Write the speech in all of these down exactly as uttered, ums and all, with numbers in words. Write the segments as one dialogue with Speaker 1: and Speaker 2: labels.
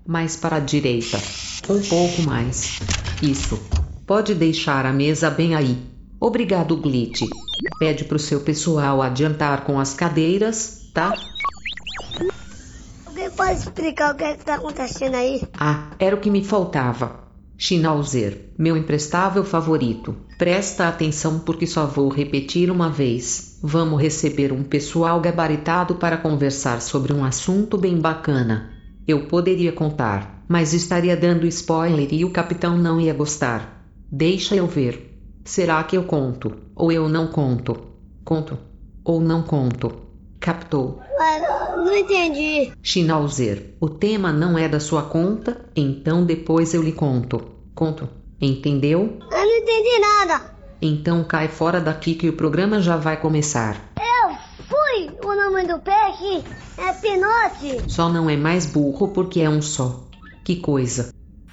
Speaker 1: Mais para a direita. Um pouco mais. Isso. Pode deixar a mesa bem aí. Obrigado, Glitch. Pede pro seu pessoal adiantar com as cadeiras, tá?
Speaker 2: Alguém pode explicar o que é que tá acontecendo aí?
Speaker 1: Ah, era o que me faltava. Schnauzer, meu imprestável favorito. Presta atenção porque só vou repetir uma vez. Vamos receber um pessoal gabaritado para conversar sobre um assunto bem bacana. Eu poderia contar, mas estaria dando spoiler e o capitão não ia gostar. Deixa eu ver. Será que eu conto? Ou eu não conto? Conto? Ou não conto? Captou?
Speaker 2: Mas não entendi.
Speaker 1: Schnauzer, o tema não é da sua conta, então depois eu lhe conto. Conto? Entendeu?
Speaker 2: Eu não entendi nada.
Speaker 1: Então cai fora daqui que o programa já vai começar.
Speaker 2: Eu fui! O nome do peixe é Pinote.
Speaker 1: Só não é mais burro porque é um só. Que coisa.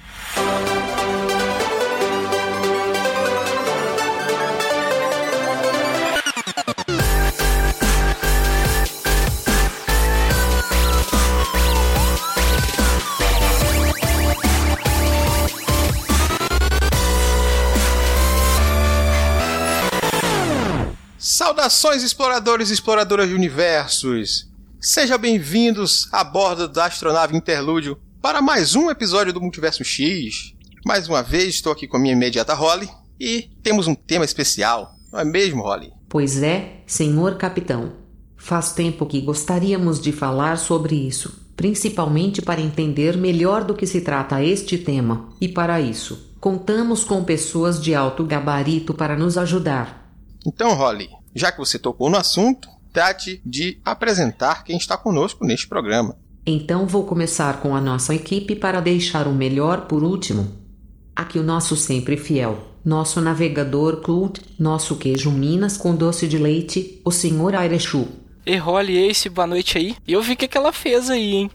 Speaker 3: Saudações, exploradores e exploradoras de universos! Sejam bem-vindos a bordo da astronave Interlúdio para mais um episódio do Multiverso X. Mais uma vez estou aqui com a minha imediata Holly e temos um tema especial, não é mesmo, Holly?
Speaker 1: Pois é, senhor capitão. Faz tempo que gostaríamos de falar sobre isso, principalmente para entender melhor do que se trata este tema, e para isso, contamos com pessoas de alto gabarito para nos ajudar.
Speaker 3: Então, Holly, já que você tocou no assunto, trate de apresentar quem está conosco neste programa.
Speaker 1: Então vou começar com a nossa equipe para deixar o melhor por último. Aqui o nosso sempre fiel, nosso navegador Cult, nosso queijo Minas com doce de leite, o senhor Airechu.
Speaker 4: E Holly, Ace, boa noite aí. E eu vi o que, que ela fez aí, hein?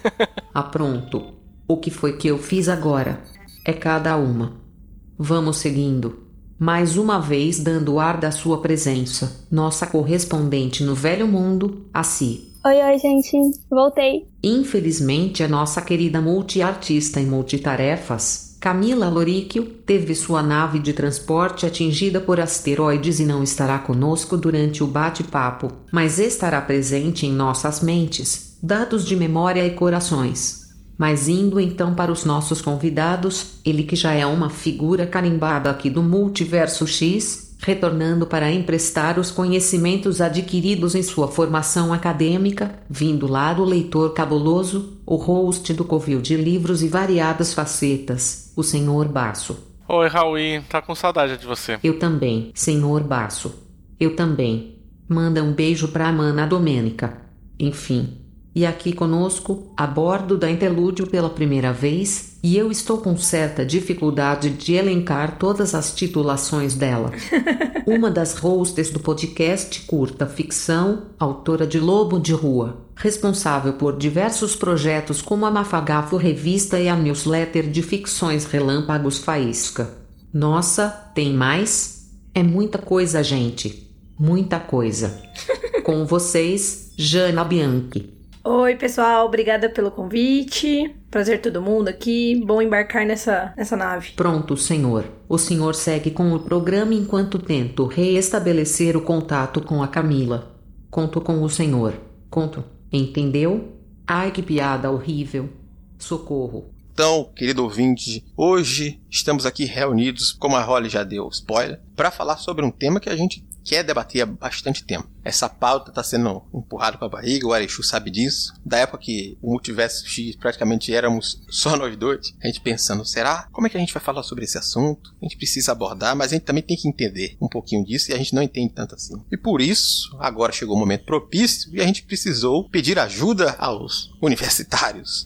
Speaker 1: Ah, pronto. O que foi que eu fiz agora? É cada uma. Vamos seguindo. Mais uma vez dando ar da sua presença, nossa correspondente no velho mundo, a Si.
Speaker 5: Oi, oi, gente. Voltei.
Speaker 1: Infelizmente, a nossa querida multiartista e multitarefas, Camila Loríquio, teve sua nave de transporte atingida por asteroides e não estará conosco durante o bate-papo, mas estará presente em nossas mentes, dados de memória e corações. Mas indo então para os nossos convidados, ele que já é uma figura carimbada aqui do Multiverso X, retornando para emprestar os conhecimentos adquiridos em sua formação acadêmica, vindo lá do leitor cabuloso, o host do Covil de livros e variadas facetas, o senhor Basso.
Speaker 6: Oi, Raul, tá com saudade de você.
Speaker 1: Eu também, senhor Basso. Eu também. Manda um beijo pra mana Domênica. Enfim. E aqui conosco, a bordo da Interlúdio pela primeira vez, e eu estou com certa dificuldade de elencar todas as titulações dela. Uma das hosts do podcast Curta Ficção, autora de Lobo de Rua, responsável por diversos projetos como a Mafagafo Revista e a newsletter de ficções Relâmpagos Faísca. Nossa, tem mais? É muita coisa, gente. Muita coisa. Com vocês, Jana Bianchi.
Speaker 7: Oi, pessoal, obrigada pelo convite. Prazer todo mundo aqui. Bom embarcar nessa, nessa nave.
Speaker 1: Pronto, senhor. O senhor segue com o programa enquanto tento reestabelecer o contato com a Camila. Conto com o senhor. Conto. Entendeu? Ai, que piada horrível. Socorro.
Speaker 3: Então, querido ouvinte, hoje estamos aqui reunidos, como a Holly já deu spoiler, para falar sobre um tema que a gente quer debater há bastante tempo. Essa pauta está sendo empurrada com a barriga, o Arechu sabe disso. Da época que o Multiverso X praticamente éramos só nós dois, a gente pensando, será? Como é que a gente vai falar sobre esse assunto? A gente precisa abordar, mas a gente também tem que entender um pouquinho disso e a gente não entende tanto assim. E por isso, agora chegou o momento propício e a gente precisou pedir ajuda aos universitários.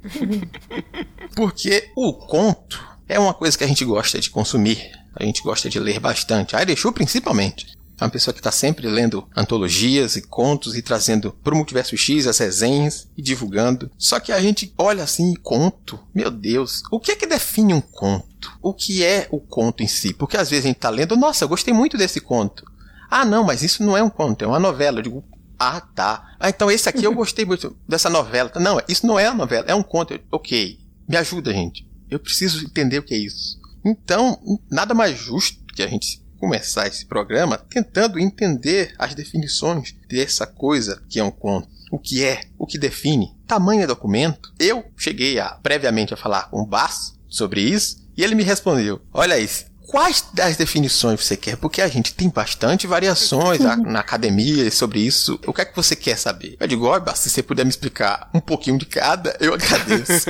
Speaker 3: Porque o conto é uma coisa que a gente gosta de consumir, a gente gosta de ler bastante, a Arechu principalmente. É uma pessoa que está sempre lendo antologias e contos e trazendo para o Multiverso X as resenhas e divulgando. Só que a gente olha assim, conto, meu Deus, o que é que define um conto? O que é o conto em si? Porque às vezes a gente está lendo, nossa, eu gostei muito desse conto. Ah, não, mas isso não é um conto, é uma novela. Eu digo, ah, tá. Ah, então esse aqui eu gostei muito dessa novela. Não, isso não é uma novela, é um conto. Ok. Me ajuda, gente. Eu preciso entender o que é isso. Então, nada mais justo que a gente começar esse programa tentando entender as definições dessa coisa que é um conto. O que é, o que define, tamanho é documento. Eu cheguei a, previamente a falar com o Basso sobre isso e ele me respondeu, olha isso, quais das definições você quer? Porque a gente tem bastante variações na academia sobre isso. O que é que você quer saber? Eu digo, olha, se você puder me explicar um pouquinho de cada, eu agradeço.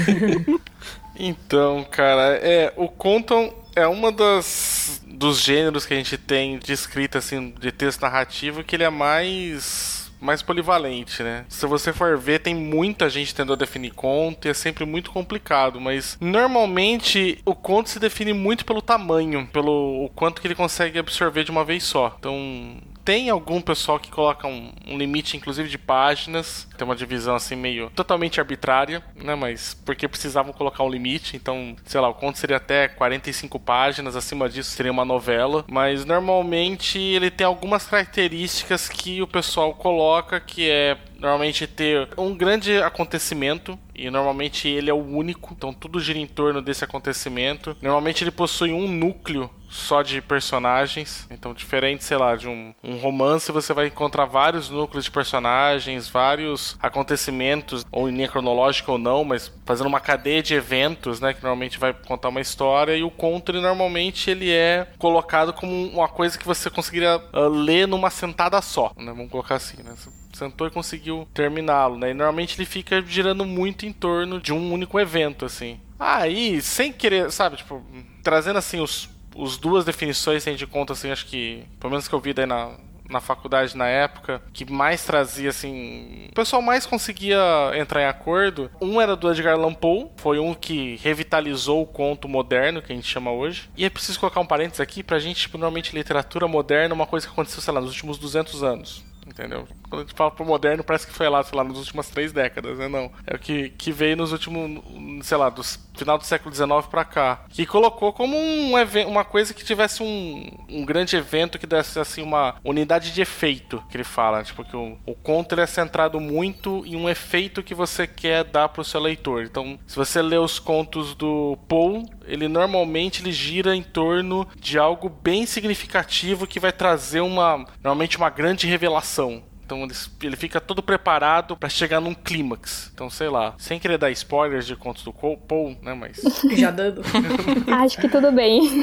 Speaker 6: Então, cara, é, o conto é uma das dos gêneros que a gente tem de escrita, assim, de texto narrativo, que ele é mais... mais polivalente, né? Se você for ver, tem muita gente tentando definir conto e é sempre muito complicado, mas normalmente o conto se define muito pelo tamanho, pelo o quanto que ele consegue absorver de uma vez só. Então, tem algum pessoal que coloca um, um limite, inclusive de páginas, tem uma divisão assim meio totalmente arbitrária, né? Mas porque precisavam colocar um limite, então, sei lá, o conto seria até quarenta e cinco páginas, acima disso seria uma novela, mas normalmente ele tem algumas características que o pessoal coloca, que é normalmente ter um grande acontecimento, e normalmente ele é o único, então tudo gira em torno desse acontecimento. Normalmente ele possui um núcleo só de personagens, então diferente, sei lá, de um, um romance, você vai encontrar vários núcleos de personagens, vários acontecimentos, ou em linha cronológica ou não, mas fazendo uma cadeia de eventos, né, que normalmente vai contar uma história, e o conto, ele normalmente ele é colocado como uma coisa que você conseguiria uh, ler numa sentada só, né, vamos colocar assim, né, você sentou e conseguiu terminá-lo, né, e normalmente ele fica girando muito em torno de um único evento, assim. Aí, sem querer, sabe, tipo, trazendo assim os Os duas definições que a gente conta, assim, acho que, pelo menos que eu vi daí na, na faculdade na época, que mais trazia, assim, o pessoal mais conseguia entrar em acordo. Um era do Edgar Allan Poe, foi um que revitalizou o conto moderno, que a gente chama hoje. E é preciso colocar um parênteses aqui, pra gente, tipo, normalmente literatura moderna é uma coisa que aconteceu, sei lá, nos últimos duzentos anos. Entendeu? Quando a gente fala pro moderno, parece que foi lá, sei lá, nas últimas três décadas, né? Não. É o que, que veio nos últimos, sei lá, do final do século dezenove pra cá. Que colocou como um evento, uma coisa que tivesse um, um grande evento que desse, assim, uma unidade de efeito, que ele fala. Tipo, que o, o conto ele é centrado muito em um efeito que você quer dar pro seu leitor. Então, se você lê os contos do Poe, ele normalmente ele gira em torno de algo bem significativo que vai trazer uma, normalmente uma grande revelação. Então ele, ele fica todo preparado pra chegar num clímax. Então, sei lá, sem querer dar spoilers de contos do Poe, né, mas...
Speaker 7: Já dando.
Speaker 5: Acho que tudo bem.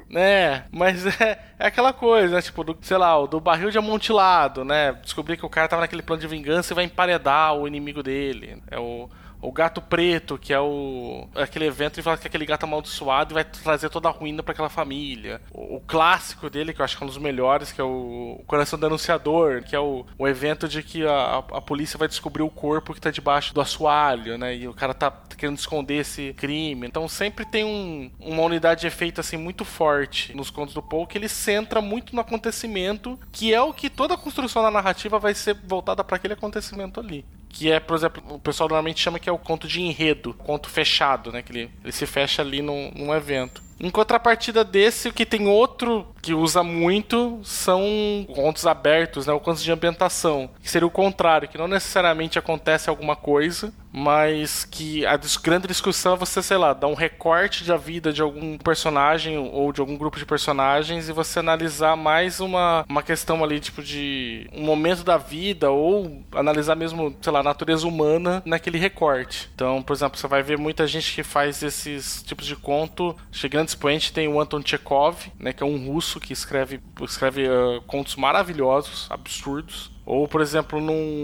Speaker 6: É, mas é, é aquela coisa, né, tipo, do, sei lá, o do barril de amontilado, né, descobrir que o cara tava naquele plano de vingança e vai emparedar o inimigo dele. É o... O Gato Preto, que é o aquele evento, ele fala que é aquele gato amaldiçoado e vai trazer toda a ruína pra aquela família. O, o clássico dele, que eu acho que é um dos melhores, que é o, o Coração do Anunciador, que é o, o evento de que a, a polícia vai descobrir o corpo que tá debaixo do assoalho, né? E o cara tá querendo esconder esse crime. Então sempre tem um, uma unidade de efeito assim muito forte nos contos do Poe, que ele centra muito no acontecimento, que é o que toda a construção da narrativa vai ser voltada para aquele acontecimento ali. Que é, por exemplo, o pessoal normalmente chama que é o conto de enredo, conto fechado, né? Que ele, ele se fecha ali num, num evento. Em contrapartida desse, o que tem outro que usa muito são contos abertos, né? Ou contos de ambientação. Que seria o contrário, que não necessariamente acontece alguma coisa, mas que a grande discussão é você, sei lá, dar um recorte da vida de algum personagem ou de algum grupo de personagens e você analisar mais uma, uma questão ali, tipo de um momento da vida ou analisar mesmo, sei lá, a natureza humana naquele recorte. Então, por exemplo, você vai ver muita gente que faz esses tipos de conto. Acho que grande expoente tem o Anton Chekhov, né, que é um russo que escreve, escreve uh, contos maravilhosos, absurdos. Ou, por exemplo,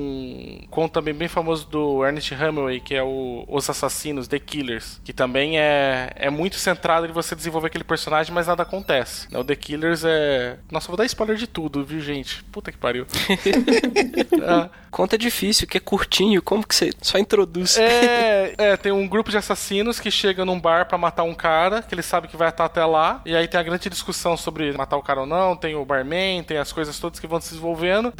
Speaker 6: num conto também bem famoso do Ernest Hemingway, que é o Os Assassinos, The Killers, que também é, é muito centrado em você desenvolver aquele personagem, mas nada acontece. O The Killers é... Nossa, eu vou dar spoiler de tudo, viu, gente? Puta que pariu.
Speaker 4: ah. Conta é difícil, que é curtinho, como que você só introduz?
Speaker 6: É, é, tem um grupo de assassinos que chega num bar pra matar um cara, que ele sabe que vai estar até lá, e aí tem a grande discussão sobre matar o cara ou não, tem o barman, tem as coisas todas que vão se desenvolvendo. Dá determinado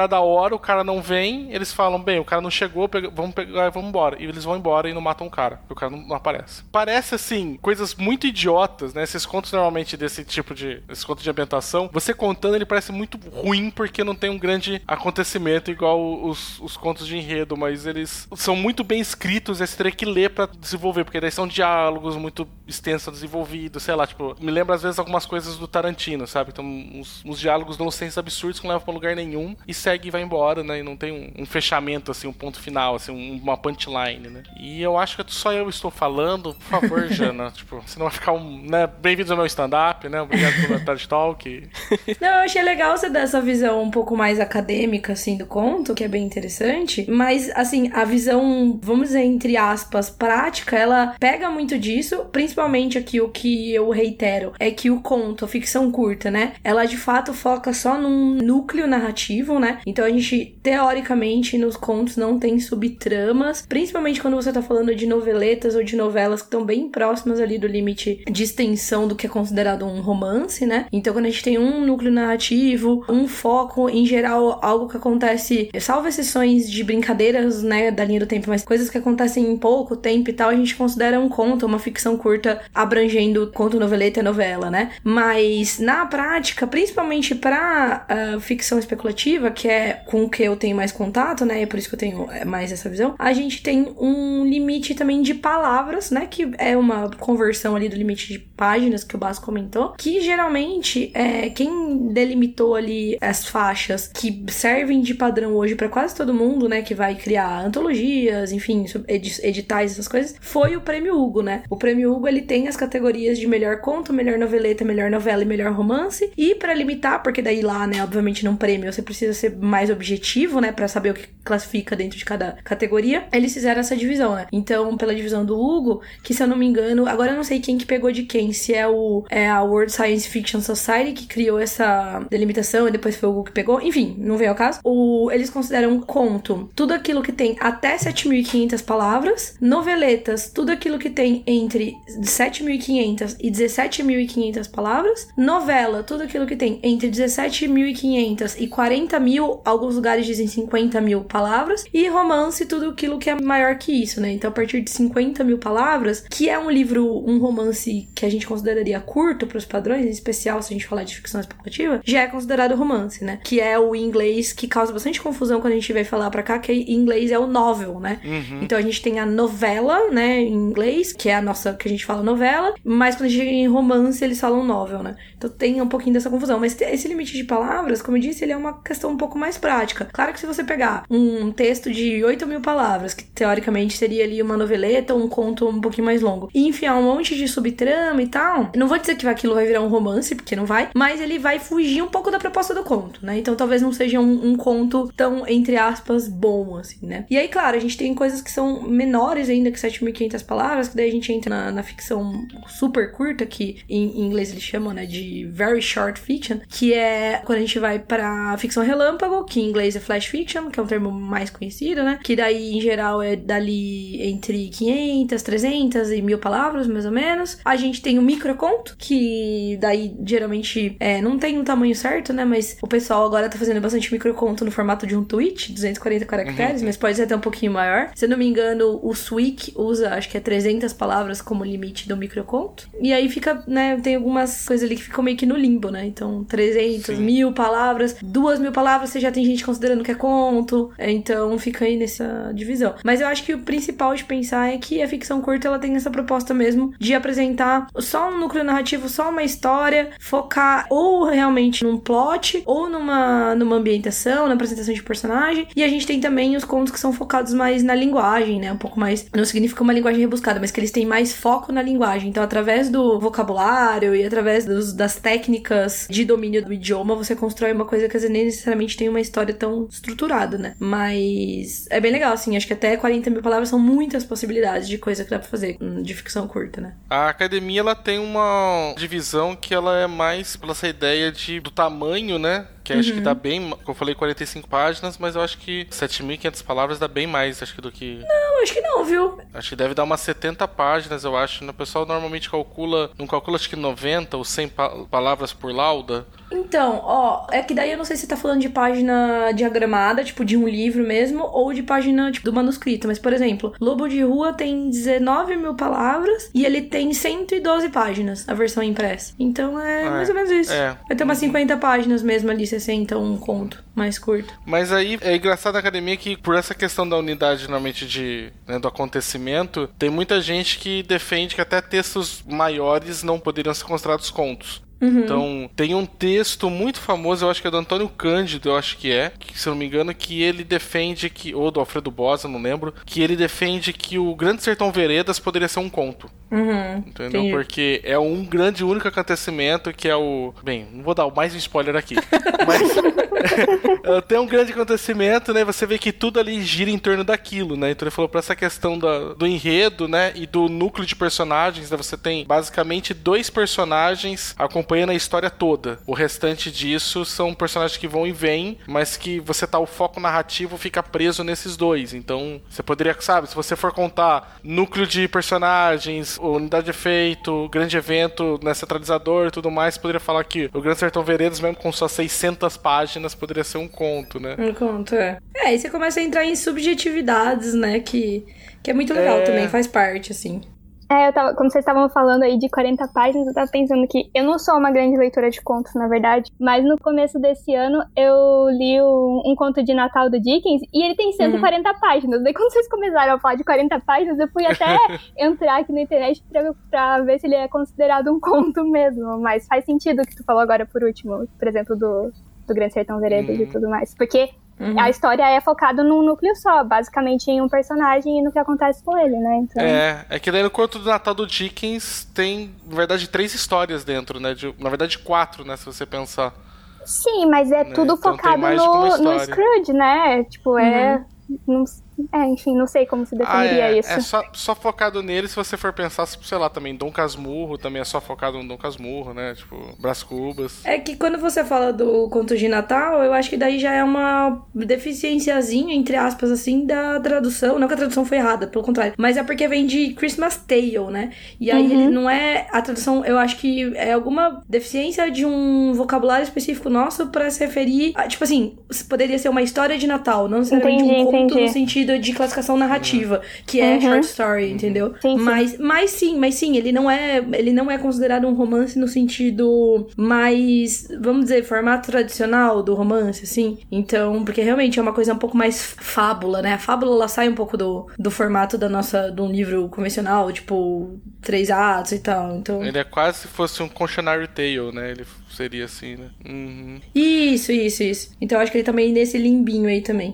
Speaker 6: determinada hora, o cara não vem, eles falam, bem, o cara não chegou, pega, vamos pegar e vamos embora. E eles vão embora e não matam o cara, porque o cara não, não aparece. Parece, assim, coisas muito idiotas, né? Esses contos, normalmente, desse tipo de... Esses contos de ambientação, você contando, ele parece muito ruim, porque não tem um grande acontecimento igual os, os contos de enredo, mas eles são muito bem escritos, e você teria que ler pra desenvolver, porque daí são diálogos muito extensos, desenvolvidos, sei lá, tipo, me lembra às vezes algumas coisas do Tarantino, sabe? Então, uns, uns diálogos nonsense absurdos que não levam pra lugar nenhum e segue e vai embora, né? E não tem um, um fechamento, assim, um ponto final, assim, um, uma punchline, né? E eu acho que só eu estou falando, por favor, Jana, tipo, você não vai ficar um, né? Bem-vindos ao meu stand-up, né? Obrigado pelo TED Talk.
Speaker 7: Não, eu achei legal você dar essa visão um pouco mais acadêmica, assim, do conto, que é bem interessante, mas, assim, a visão, vamos dizer, entre aspas, prática, ela pega muito disso, principalmente aqui o que eu reitero, é que o conto, a ficção curta, né, ela de fato foca só num núcleo narrativo, né, então a gente, teoricamente, nos contos não tem subtramas, principalmente quando você tá falando de noveletas ou de novelas que estão bem próximas ali do limite de extensão do que é considerado um romance, né, então quando a gente tem um núcleo narrativo, um foco, em geral, algo que acontece, salvo exceções de brincadeiras, né, da linha do tempo, mas coisas que acontecem em pouco tempo e tal, a gente considera um conto, uma ficção curta abrangendo conto, noveleta e novela, né? Mas na prática, principalmente pra uh, ficção especulativa, que é com o que eu tenho mais contato, né? E é por isso que eu tenho mais essa visão, a gente tem um limite também de palavras, né? Que é uma conversão ali do limite de páginas que o Basso comentou, que geralmente é quem delimitou ali as faixas que servem de padrão hoje pra quase todo mundo, né? Que vai criar antologias, enfim, editais, essas coisas, foi o Prêmio Hugo, né? O Prêmio Hugo, ele tem as categorias de melhor conto, melhor noveleta, melhor novela e melhor romance, e pra limitar, porque daí lá, né, obviamente num prêmio você precisa ser mais objetivo, né, pra saber o que classifica dentro de cada categoria, eles fizeram essa divisão, né? Então, pela divisão do Hugo, que se eu não me engano, agora eu não sei quem que pegou de quem, se é, o, é a World Science Fiction Society que criou essa delimitação e depois foi o Hugo que pegou, enfim, não veio ao caso. O, eles consideram conto tudo aquilo que tem até sete mil e quinhentas palavras, noveletas, tudo aquilo que tem entre sete mil e quinhentas e dezessete mil e quinhentas palavras, novela, tudo aquilo que tem entre dezessete mil e quinhentas e quarenta mil, alguns lugares dizem cinquenta mil palavras, e romance, tudo aquilo que é maior que isso, né? Então, a partir de cinquenta mil palavras, que é um livro, um romance que a gente consideraria curto para os padrões, em especial se a gente falar de ficção especulativa, já é considerado romance, né? Que é o inglês que causa bastante confusão quando a gente vai falar pra cá, que em inglês é o novel, né? Uhum. Então, a gente tem a novela, né, em inglês, que é a nossa, que a gente fala novela, mas quando a gente chega em romance, eles falam novel, né? Então, tem um pouquinho dessa confusão. Mas esse limite de palavras, como eu disse, ele é uma questão um pouco mais prática. Claro que se você pegar um texto de oito mil palavras, que teoricamente seria ali uma noveleta ou um conto um pouquinho mais longo, e enfiar um monte de subtrama e tal, não vou dizer que aquilo vai virar um romance, porque não vai, mas ele vai fugir um pouco da proposta do conto, né? Então, talvez não seja um, um conto tão, entre aspas, bom, assim, né? E aí, claro, a gente tem coisas que são menores ainda que sete mil e quinhentas palavras, que daí a gente entra na, na ficção super curta, que em, em inglês eles chamam, né, de very short fiction, que é quando a gente vai pra ficção relâmpago, que em inglês é flash fiction, que é um termo mais conhecido, né? Que daí, em geral, é dali entre quinhentas, trezentas e mil palavras, mais ou menos. A gente tem o microconto, que daí, geralmente, é, não tem um tamanho certo, né? Mas o pessoal agora tá fazendo bastante microconto no formato de um tweet, duzentos e quarenta caracteres, uhum. Mas pode ser até um pouquinho maior. Se eu não me engano, o Swik usa, acho que é trezentas palavras como limite do microconto. E aí fica, né, tem algumas coisas ali que ficam meio que no limbo, né? Então, trezentas, mil palavras, duas mil palavras, você já tem gente considerando que é conto. Então, fica aí nessa divisão. Mas eu acho que o principal de pensar é que a ficção curta, ela tem essa proposta mesmo de apresentar só um núcleo narrativo, só uma história, focar ou realmente num plot, ou numa, numa ambientação, na apresentação de personagem. E a gente tem também os contos que são focados mais na linguagem, né? Um pouco mais, não significa uma linguagem rebuscada, mas que eles têm mais foco na linguagem. Então, através do vocabulário e através dos, das técnicas de domínio do idioma, você constrói uma coisa que às vezes nem necessariamente tem uma história tão estruturada, né? Mas é bem legal, assim. Acho que até quarenta mil palavras são muitas possibilidades de coisa que dá pra fazer de ficção curta, né?
Speaker 6: A academia, ela tem uma divisão que ela é mais pela essa ideia de, do tamanho, né? Que acho uhum. que dá bem, como eu falei, quarenta e cinco páginas, mas eu acho que sete mil e quinhentas palavras dá bem mais, acho que do que...
Speaker 7: Não, acho que não, viu?
Speaker 6: Acho que deve dar umas setenta páginas, eu acho. O pessoal normalmente calcula, não calcula acho que noventa ou cem pa- palavras por lauda.
Speaker 7: Então, ó, é que daí eu não sei se tá falando de página diagramada, tipo, de um livro mesmo, ou de página, tipo, do manuscrito. Mas, por exemplo, Lobo de Rua tem dezenove mil palavras e ele tem cento e doze páginas, a versão impressa. Então é, é mais ou menos isso.
Speaker 6: É.
Speaker 7: Vai ter umas cinquenta páginas mesmo ali, sessenta, um conto mais curto.
Speaker 6: Mas aí é engraçado na academia que, por essa questão da unidade, normalmente, de, né, do acontecimento, tem muita gente que defende que até textos maiores não poderiam ser considerados contos. Uhum. Então, tem um texto muito famoso, eu acho que é do Antônio Cândido, eu acho que é, que, se eu não me engano, que ele defende que, ou do Alfredo Bosa, não lembro, que ele defende que o Grande Sertão Veredas poderia ser um conto.
Speaker 7: Uhum.
Speaker 6: Entendeu?
Speaker 7: Entendi.
Speaker 6: Porque é um grande, único acontecimento que é o... Bem, não vou dar mais um spoiler aqui, mas tem um grande acontecimento, né? Você vê que tudo ali gira em torno daquilo, né? Então ele falou pra essa questão da, do enredo, né? E do núcleo de personagens, né? Você tem basicamente dois personagens acompanhando a história toda. O restante disso são personagens que vão e vêm, mas que você tá, o foco narrativo fica preso nesses dois. Então, você poderia, sabe, se você for contar núcleo de personagens, unidade de efeito, grande evento, né, centralizador e tudo mais, poderia falar que o Grande Sertão Veredas, mesmo com suas seiscentas páginas, poderia ser um conto, né?
Speaker 7: Um conto, é. É, aí você começa a entrar em subjetividades, né, que, que é muito legal
Speaker 6: É...
Speaker 7: também, faz parte, assim.
Speaker 5: É, eu tava, como vocês estavam falando aí de quarenta páginas, eu tava pensando que eu não sou uma grande leitora de contos, na verdade, mas no começo desse ano eu li um, um conto de Natal do Dickens e ele tem cento e quarenta uhum. páginas. Daí quando vocês começaram a falar de quarenta páginas, eu fui até entrar aqui na internet pra, pra ver se ele é considerado um conto mesmo, mas faz sentido o que tu falou agora por último, por exemplo, do, do Grande Sertão Veredas uhum. e tudo mais, porque uhum. a história é focada num núcleo só, basicamente em um personagem e no que acontece com ele, né? Então...
Speaker 6: É, é que daí no conto do Natal do Dickens tem, na verdade, três histórias dentro, né? De, na verdade, quatro, né? Se você pensar.
Speaker 5: Sim, mas é
Speaker 6: né?
Speaker 5: tudo
Speaker 6: então,
Speaker 5: focado no, no Scrooge, né? Tipo, é... Uhum. Não, é, enfim, não sei como se definiria
Speaker 6: ah, é,
Speaker 5: isso.
Speaker 6: É só, só focado nele, se você for pensar, sei lá, também Dom Casmurro também é só focado no Dom Casmurro, né? Tipo, Brás Cubas.
Speaker 7: É que quando você fala do conto de Natal, eu acho que daí já é uma deficiênciazinha, entre aspas, assim, da tradução. Não que a tradução foi errada, pelo contrário. Mas é porque vem de Christmas Tale, né? E aí uhum. ele não é... A tradução, eu acho que é alguma deficiência de um vocabulário específico nosso pra se referir... A, tipo assim, poderia ser uma história de Natal, não necessariamente
Speaker 5: entendi,
Speaker 7: um conto
Speaker 5: entendi.
Speaker 7: no sentido de classificação narrativa, uhum. que é uhum. short story, entendeu?
Speaker 5: Sim, sim.
Speaker 7: Mas, mas sim, mas sim, ele não é ele não é considerado um romance no sentido mais, vamos dizer, formato tradicional do romance, assim. Então, porque realmente é uma coisa um pouco mais fábula, né? A fábula, ela sai um pouco do, do formato da nossa, de um livro convencional, tipo, três atos e tal, então...
Speaker 6: Ele é quase se fosse um cautionary tale, né? Ele seria assim, né? Uhum.
Speaker 7: Isso, isso, isso. Então, eu acho que ele também nesse limbinho aí também.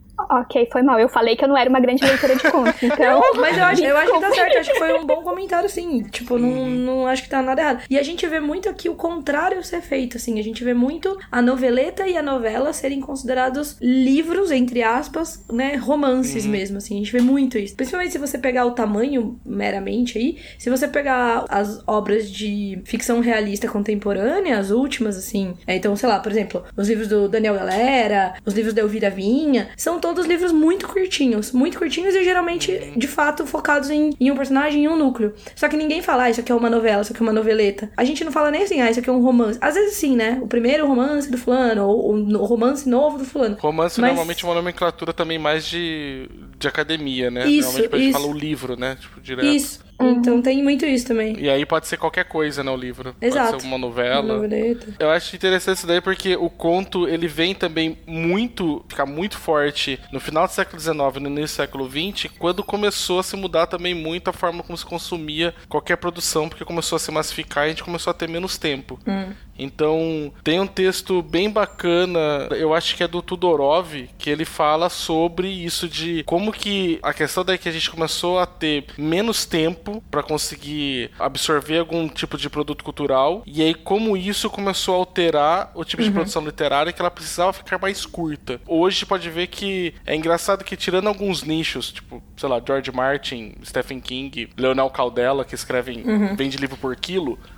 Speaker 5: Ok, foi mal. Eu falei que eu não era uma grande leitora de contos, então...
Speaker 7: Não, mas eu acho, eu acho que tá certo. Eu acho que foi um bom comentário, sim. Tipo, não, uhum. não acho que tá nada errado. E a gente vê muito aqui o contrário ser feito, assim. A gente vê muito a noveleta e a novela serem considerados livros, entre aspas, né? Romances uhum. mesmo, assim. A gente vê muito isso. Principalmente se você pegar o tamanho, meramente, aí. Se você pegar as obras de ficção realista contemporânea, as últimas, assim... É, então, sei lá, por exemplo, os livros do Daniel Galera, os livros da Elvira Vinha, são todos livros muito curtinhos, muito curtinhos e geralmente, de fato, focados em, em um personagem e um núcleo. Só que ninguém fala, ah, isso aqui é uma novela, isso aqui é uma noveleta. A gente não fala nem assim, ah, isso aqui é um romance. Às vezes sim, né? O primeiro romance do fulano, ou o romance novo do fulano.
Speaker 6: Romance
Speaker 7: Mas...
Speaker 6: normalmente é uma nomenclatura também mais de, de academia, né?
Speaker 7: Isso,
Speaker 6: normalmente a gente
Speaker 7: isso.
Speaker 6: fala o livro, né? Tipo, direto.
Speaker 7: Isso. Uhum. Então tem muito isso também.
Speaker 6: E aí pode ser qualquer coisa, né, o livro.
Speaker 7: Exato.
Speaker 6: Pode ser uma novela.
Speaker 7: Uma noveleta.
Speaker 6: Eu acho interessante isso daí porque o conto, ele vem também muito, ficar muito forte no final do século dezenove, no início do século vinte, quando começou a se mudar também muito a forma como se consumia qualquer produção, porque começou a se massificar e a gente começou a ter menos tempo. Hum. Então, tem um texto bem bacana, eu acho que é do Tudorov, que ele fala sobre isso de como que a questão daí que a gente começou a ter menos tempo para conseguir absorver algum tipo de produto cultural, e aí como isso começou a alterar o tipo de uhum. produção literária, que ela precisava ficar mais curta. Hoje pode ver que é engraçado que, tirando alguns nichos, tipo, sei lá, George Martin, Stephen King, Leonel Caldela, que escrevem, uhum. vende livro por quilo,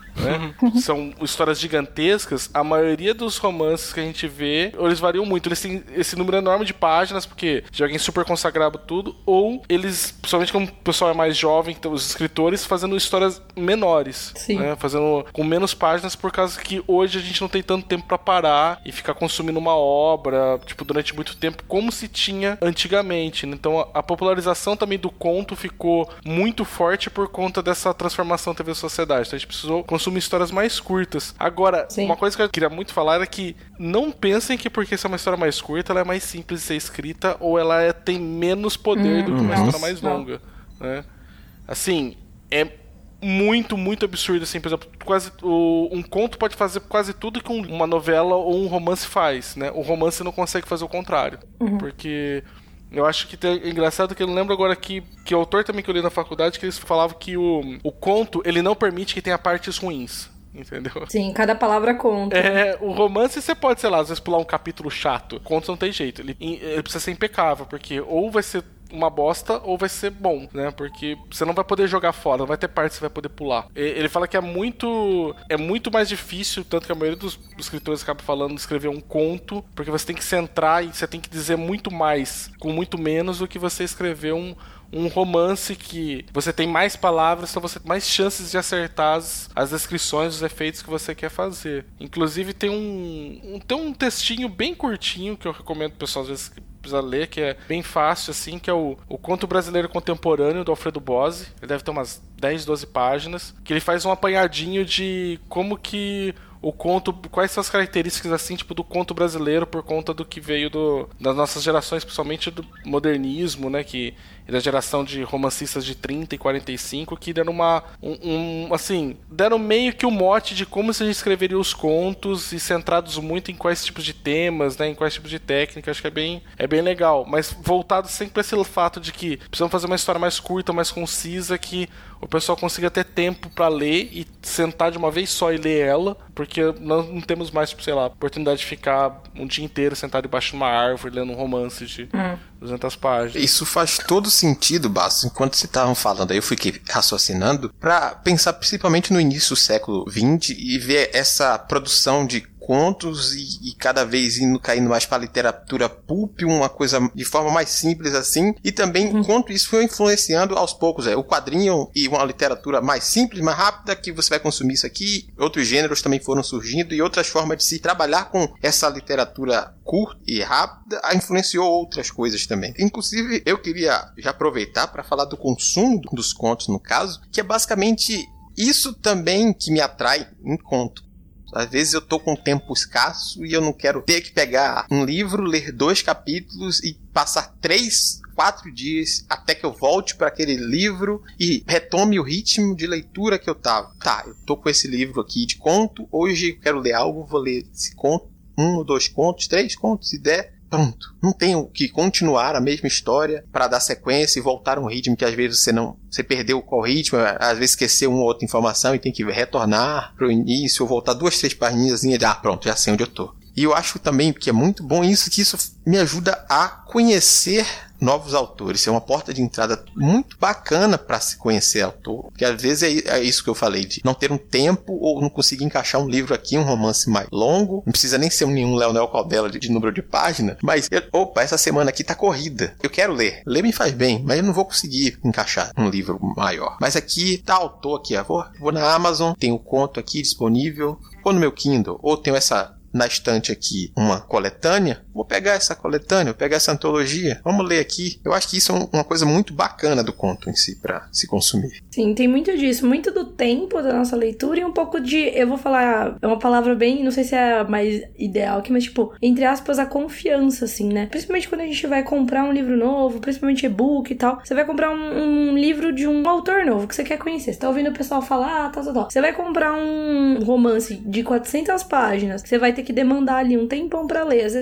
Speaker 6: né? São histórias gigantescas. A maioria dos romances que a gente vê, eles variam muito. Eles têm esse número enorme de páginas, porque já alguém super consagrado tudo, ou eles, principalmente como o pessoal é mais jovem, então os escritores fazendo histórias menores, né? Fazendo com menos páginas, por causa que hoje a gente não tem tanto tempo pra parar e ficar consumindo uma obra, tipo, durante muito tempo, como se tinha antigamente, né? Então a, a popularização também do conto ficou muito forte por conta dessa transformação que teve a sociedade. Então a gente precisou consumir histórias mais curtas. Agora, Sim. uma coisa que eu queria muito falar era que não pensem que porque essa é uma história mais curta, ela é mais simples de ser escrita ou ela é, tem menos poder hum, do que uma história mais longa, né? Assim, é muito, muito absurdo, assim, por exemplo, quase, o, um conto pode fazer quase tudo que um, uma novela ou um romance faz, né? O romance não consegue fazer o contrário, uhum. porque eu acho que é engraçado que eu não lembro agora que, que o autor também que eu li na faculdade, que eles falavam que o, o conto, ele não permite que tenha partes ruins. Entendeu?
Speaker 7: Sim, cada palavra conta.
Speaker 6: É, o romance você pode, sei lá, às vezes pular um capítulo chato. O conto não tem jeito. Ele, ele precisa ser impecável, porque ou vai ser uma bosta ou vai ser bom, né? Porque você não vai poder jogar fora, não vai ter parte que você vai poder pular. Ele fala que é muito é muito mais difícil, tanto que a maioria dos escritores acaba falando de escrever um conto, porque você tem que centrar e você tem que dizer muito mais com muito menos do que você escrever um um romance que você tem mais palavras, então você tem mais chances de acertar as, as descrições, os efeitos que você quer fazer. Inclusive tem um, um, tem um textinho bem curtinho que eu recomendo pro pessoal às vezes que precisa ler, que é bem fácil, assim, que é o, o Conto Brasileiro Contemporâneo, do Alfredo Bozzi. Ele deve ter umas dez, doze páginas, que ele faz um apanhadinho de como que o conto, quais são as características, assim, tipo, do conto brasileiro por conta do que veio do, das nossas gerações, principalmente do modernismo, né, que é da geração de romancistas de trinta e quarenta e cinco, que deram uma, um, um, assim, deram meio que o um mote de como se a gente escreveria os contos e centrados muito em quais tipos de temas, né, em quais tipos de técnica. Acho que é bem, é bem legal, mas voltado sempre para esse fato de que precisamos fazer uma história mais curta, mais concisa, que o pessoal consiga ter tempo para ler e sentar de uma vez só e ler ela, porque nós não temos mais, tipo, sei lá, oportunidade de ficar um dia inteiro sentado debaixo de uma árvore lendo um romance de hum. duzentas páginas.
Speaker 3: Isso faz todo sentido, Bastos. Enquanto vocês estavam falando aí, eu fiquei raciocinando para pensar principalmente no início do século vinte e ver essa produção de contos e, e cada vez indo caindo mais para a literatura pulp, uma coisa de forma mais simples assim, e também uhum. enquanto isso foi influenciando aos poucos, é, o quadrinho e uma literatura mais simples, mais rápida, que você vai consumir isso aqui, outros gêneros também foram surgindo e outras formas de se trabalhar com essa literatura curta e rápida, influenciou outras coisas também. Inclusive, eu queria já aproveitar para falar do consumo dos contos, no caso, que é basicamente isso também que me atrai em conto. Às vezes eu tô com tempo escasso e eu não quero ter que pegar um livro, ler dois capítulos e passar três, quatro dias até que eu volte para aquele livro e retome o ritmo de leitura que eu tava. Tá, eu tô com esse livro aqui de conto, hoje eu quero ler algo, vou ler esse conto, um ou dois contos, três contos, se der, pronto. Não tenho que continuar a mesma história para dar sequência e voltar a um ritmo que às vezes você não, você perdeu qual ritmo, às vezes esqueceu uma ou outra informação e tem que retornar pro início ou voltar duas, três páginas e ah, pronto, já sei onde eu tô. E eu acho também que é muito bom isso, que isso me ajuda a conhecer novos autores. É uma porta de entrada muito bacana para se conhecer autor. Porque às vezes é isso que eu falei, de não ter um tempo ou não conseguir encaixar um livro aqui, um romance mais longo. Não precisa nem ser nenhum Leonel Caldela de, de número de página. Mas, eu, opa, essa semana aqui tá corrida. Eu quero ler. Ler me faz bem, mas eu não vou conseguir encaixar um livro maior. Mas aqui tá autor aqui. Ó. Vou, vou na Amazon, tem o conto aqui disponível. Ou no meu Kindle, ou tenho essa... na estante aqui uma coletânea, vou pegar essa coletânea, vou pegar essa antologia, vamos ler aqui. Eu acho que isso é uma coisa muito bacana do conto em si, para se consumir.
Speaker 7: Sim, tem muito disso, muito do tempo da nossa leitura e um pouco de, eu vou falar, é uma palavra bem, não sei se é a mais ideal aqui, mas tipo, entre aspas, a confiança, assim, né? Principalmente quando a gente vai comprar um livro novo, principalmente e-book e tal, você vai comprar um, um livro de um autor novo que você quer conhecer, você tá ouvindo o pessoal falar, ah, tal, tal, tal. Você vai comprar um romance de quatrocentas páginas, você vai ter que demandar ali um tempão pra ler, às vezes é uma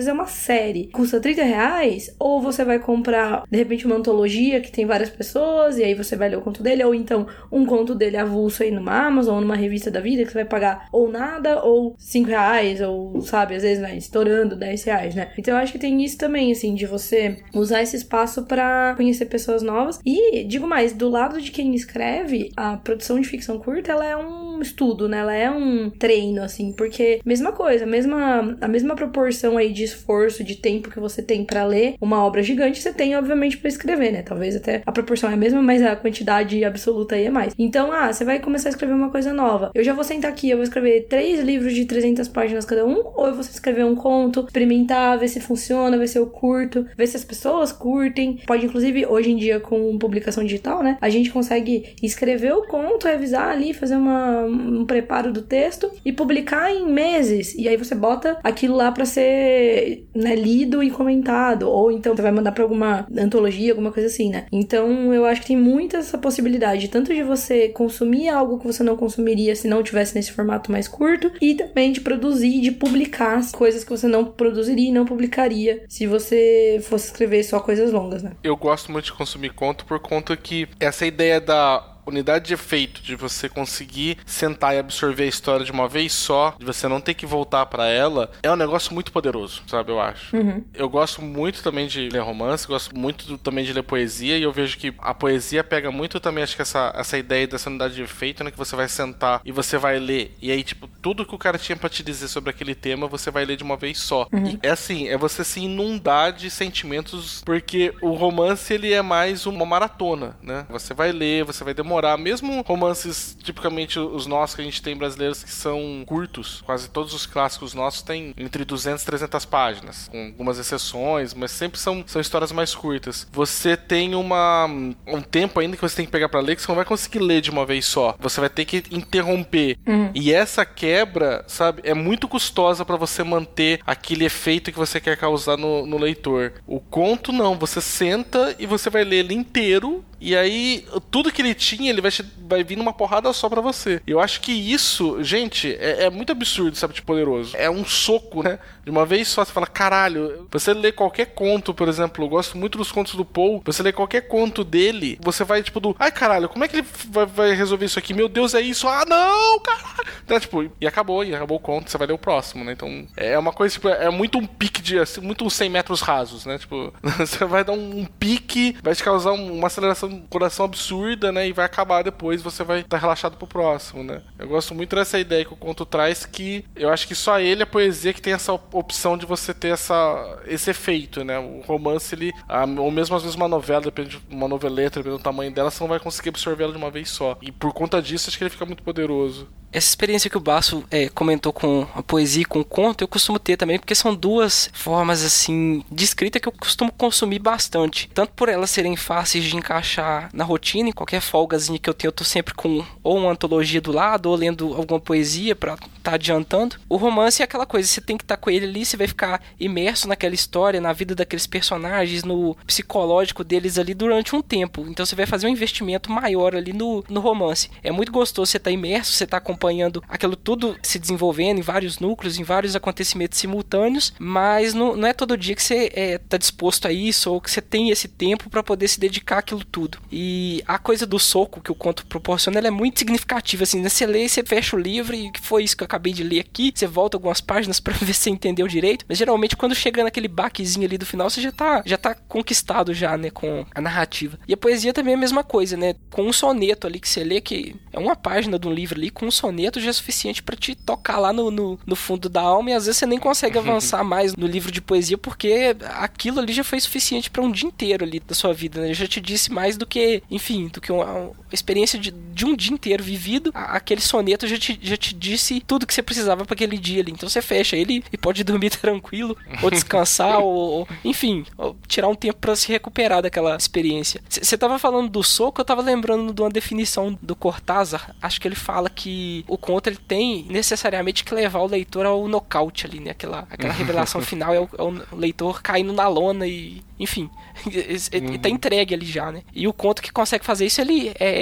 Speaker 7: série custa trinta reais, ou você vai comprar, de repente, uma antologia que tem várias pessoas, e aí você vai ler o conto dele, ou então um conto dele avulso aí numa Amazon, ou numa revista da vida, que você vai pagar ou nada, ou cinco reais, ou, sabe, às vezes vai estourando dez reais, né? Então eu acho que tem isso também, assim, de você usar esse espaço pra conhecer pessoas novas. E, digo mais, do lado de quem escreve, a produção de ficção curta, ela é um estudo, né? Ela é um treino, assim, porque mesma coisa, mesma, a mesma proporção aí de esforço, de tempo que você tem pra ler uma obra gigante, você tem, obviamente, pra escrever, né? Talvez até a proporção é a mesma, mas a quantidade absoluta aí é mais. Então, ah, você vai começar a escrever uma coisa nova. Eu já vou sentar aqui, eu vou escrever três livros de trezentas páginas cada um, ou eu vou escrever um conto, experimentar, ver se funciona, ver se eu curto, ver se as pessoas curtem. Pode, inclusive, hoje em dia, com publicação digital, né? A gente consegue escrever o conto, revisar ali, fazer uma, um preparo do texto e publicar em meses. E aí você bota aquilo lá pra ser, né, lido e comentado. Ou então você vai mandar pra alguma antologia, alguma coisa assim, né? Então eu acho que tem muita essa possibilidade, tanto de você consumir algo que você não consumiria se não tivesse nesse formato mais curto, e também de produzir, de publicar coisas que você não produziria e não publicaria se você fosse escrever só coisas longas, né?
Speaker 6: Eu gosto muito de consumir conto por conta que essa ideia da unidade de efeito, de você conseguir sentar e absorver a história de uma vez só, de você não ter que voltar pra ela, é um negócio muito poderoso, sabe, eu acho.
Speaker 7: Uhum.
Speaker 6: Eu gosto muito também de ler romance, gosto muito também de ler poesia, e eu vejo que a poesia pega muito também, acho que essa, essa ideia dessa unidade de efeito, né, que você vai sentar e você vai ler, e aí, tipo, tudo que o cara tinha pra te dizer sobre aquele tema, você vai ler de uma vez só.
Speaker 7: Uhum.
Speaker 6: E é assim, é você se inundar de sentimentos, porque o romance, ele é mais uma maratona, né? Você vai ler, você vai demorar, mesmo romances, tipicamente os nossos que a gente tem brasileiros que são curtos, quase todos os clássicos nossos têm entre duzentas e trezentas páginas, com algumas exceções, mas sempre são, são histórias mais curtas. Você tem uma, um tempo ainda que você tem que pegar pra ler que você não vai conseguir ler de uma vez só. Você vai ter que interromper.
Speaker 7: Uhum.
Speaker 6: E essa quebra, sabe, é muito custosa pra você manter aquele efeito que você quer causar no, no leitor. O conto não, você senta e você vai ler ele inteiro, e aí tudo que ele tinha, ele vai, vai vir numa porrada só pra você. Eu acho que isso, gente, é, é muito absurdo, sabe, de poderoso. É um soco, né? De uma vez só, você fala, caralho, você lê qualquer conto, por exemplo, eu gosto muito dos contos do Poe, você lê qualquer conto dele, você vai, tipo, do, ai, caralho, como é que ele vai, vai resolver isso aqui? Meu Deus, é isso? Ah, não, caralho! Então, tipo, e acabou, e acabou o conto, você vai ler o próximo, né? Então, é uma coisa, tipo, é muito um pique de, assim, muito uns cem metros rasos, né? Tipo, você vai dar um, um pique, vai te causar um, uma aceleração do coração absurda, né? E vai acabar depois, você vai estar relaxado pro próximo, né? Eu gosto muito dessa ideia que o conto traz, que eu acho que só ele, a poesia, que tem essa opção de você ter essa, esse efeito, né? O romance, ele, a, ou mesmo às vezes uma novela, depende de uma noveleta, dependendo do tamanho dela, você não vai conseguir absorver ela de uma vez só. E por conta disso, acho que ele fica muito poderoso.
Speaker 4: Essa experiência que o Basso é, comentou com a poesia e com o conto, eu costumo ter também, porque são duas formas, assim, de escrita que eu costumo consumir bastante. Tanto por elas serem fáceis de encaixar na rotina, em qualquer folgazinha que eu tenho, eu tô sempre com ou uma antologia do lado, ou lendo alguma poesia pra tá adiantando. O romance é aquela coisa, você tem que estar tá com ele ali, você vai ficar imerso naquela história, na vida daqueles personagens, no psicológico deles ali durante um tempo. Então você vai fazer um investimento maior ali no, no romance. É muito gostoso você estar tá imerso, você tá acompanhando aquilo tudo se desenvolvendo em vários núcleos, em vários acontecimentos simultâneos, mas não, não é todo dia que você é, tá disposto a isso, ou que você tem esse tempo para poder se dedicar àquilo tudo. E a coisa do soco que o conto proporciona, ela é muito significativa, assim, né? Você lê, você fecha o livro e que foi isso que eu acabei de ler aqui, você volta algumas páginas para ver se você entendeu direito, mas geralmente quando chega naquele baquezinho ali do final, você já tá, já tá conquistado já, né, com a narrativa. E a poesia também é a mesma coisa, né? Com um soneto ali que você lê, que é uma página de um livro ali, com um soneto já é suficiente para te tocar lá no, no, no fundo da alma, e às vezes você nem consegue avançar mais no livro de poesia, porque aquilo ali já foi suficiente para um dia inteiro ali da sua vida, né? Eu já te disse mais do que, enfim, do que uma, uma experiência de, de um dia inteiro vivido, aquele soneto já te, já te disse tudo que você precisava para aquele dia ali. Então você fecha ele e pode dormir tranquilo, ou descansar, ou, ou, enfim, ou tirar um tempo para se recuperar daquela experiência. Você tava falando do soco, eu tava lembrando de uma definição do Cortázar. Acho que ele fala que o conto ele tem necessariamente que levar o leitor ao nocaute ali, né? Aquela, aquela revelação final é o, é o leitor caindo na lona e, enfim, ele tá entregue ali já, né? E o conto que consegue fazer isso, ele é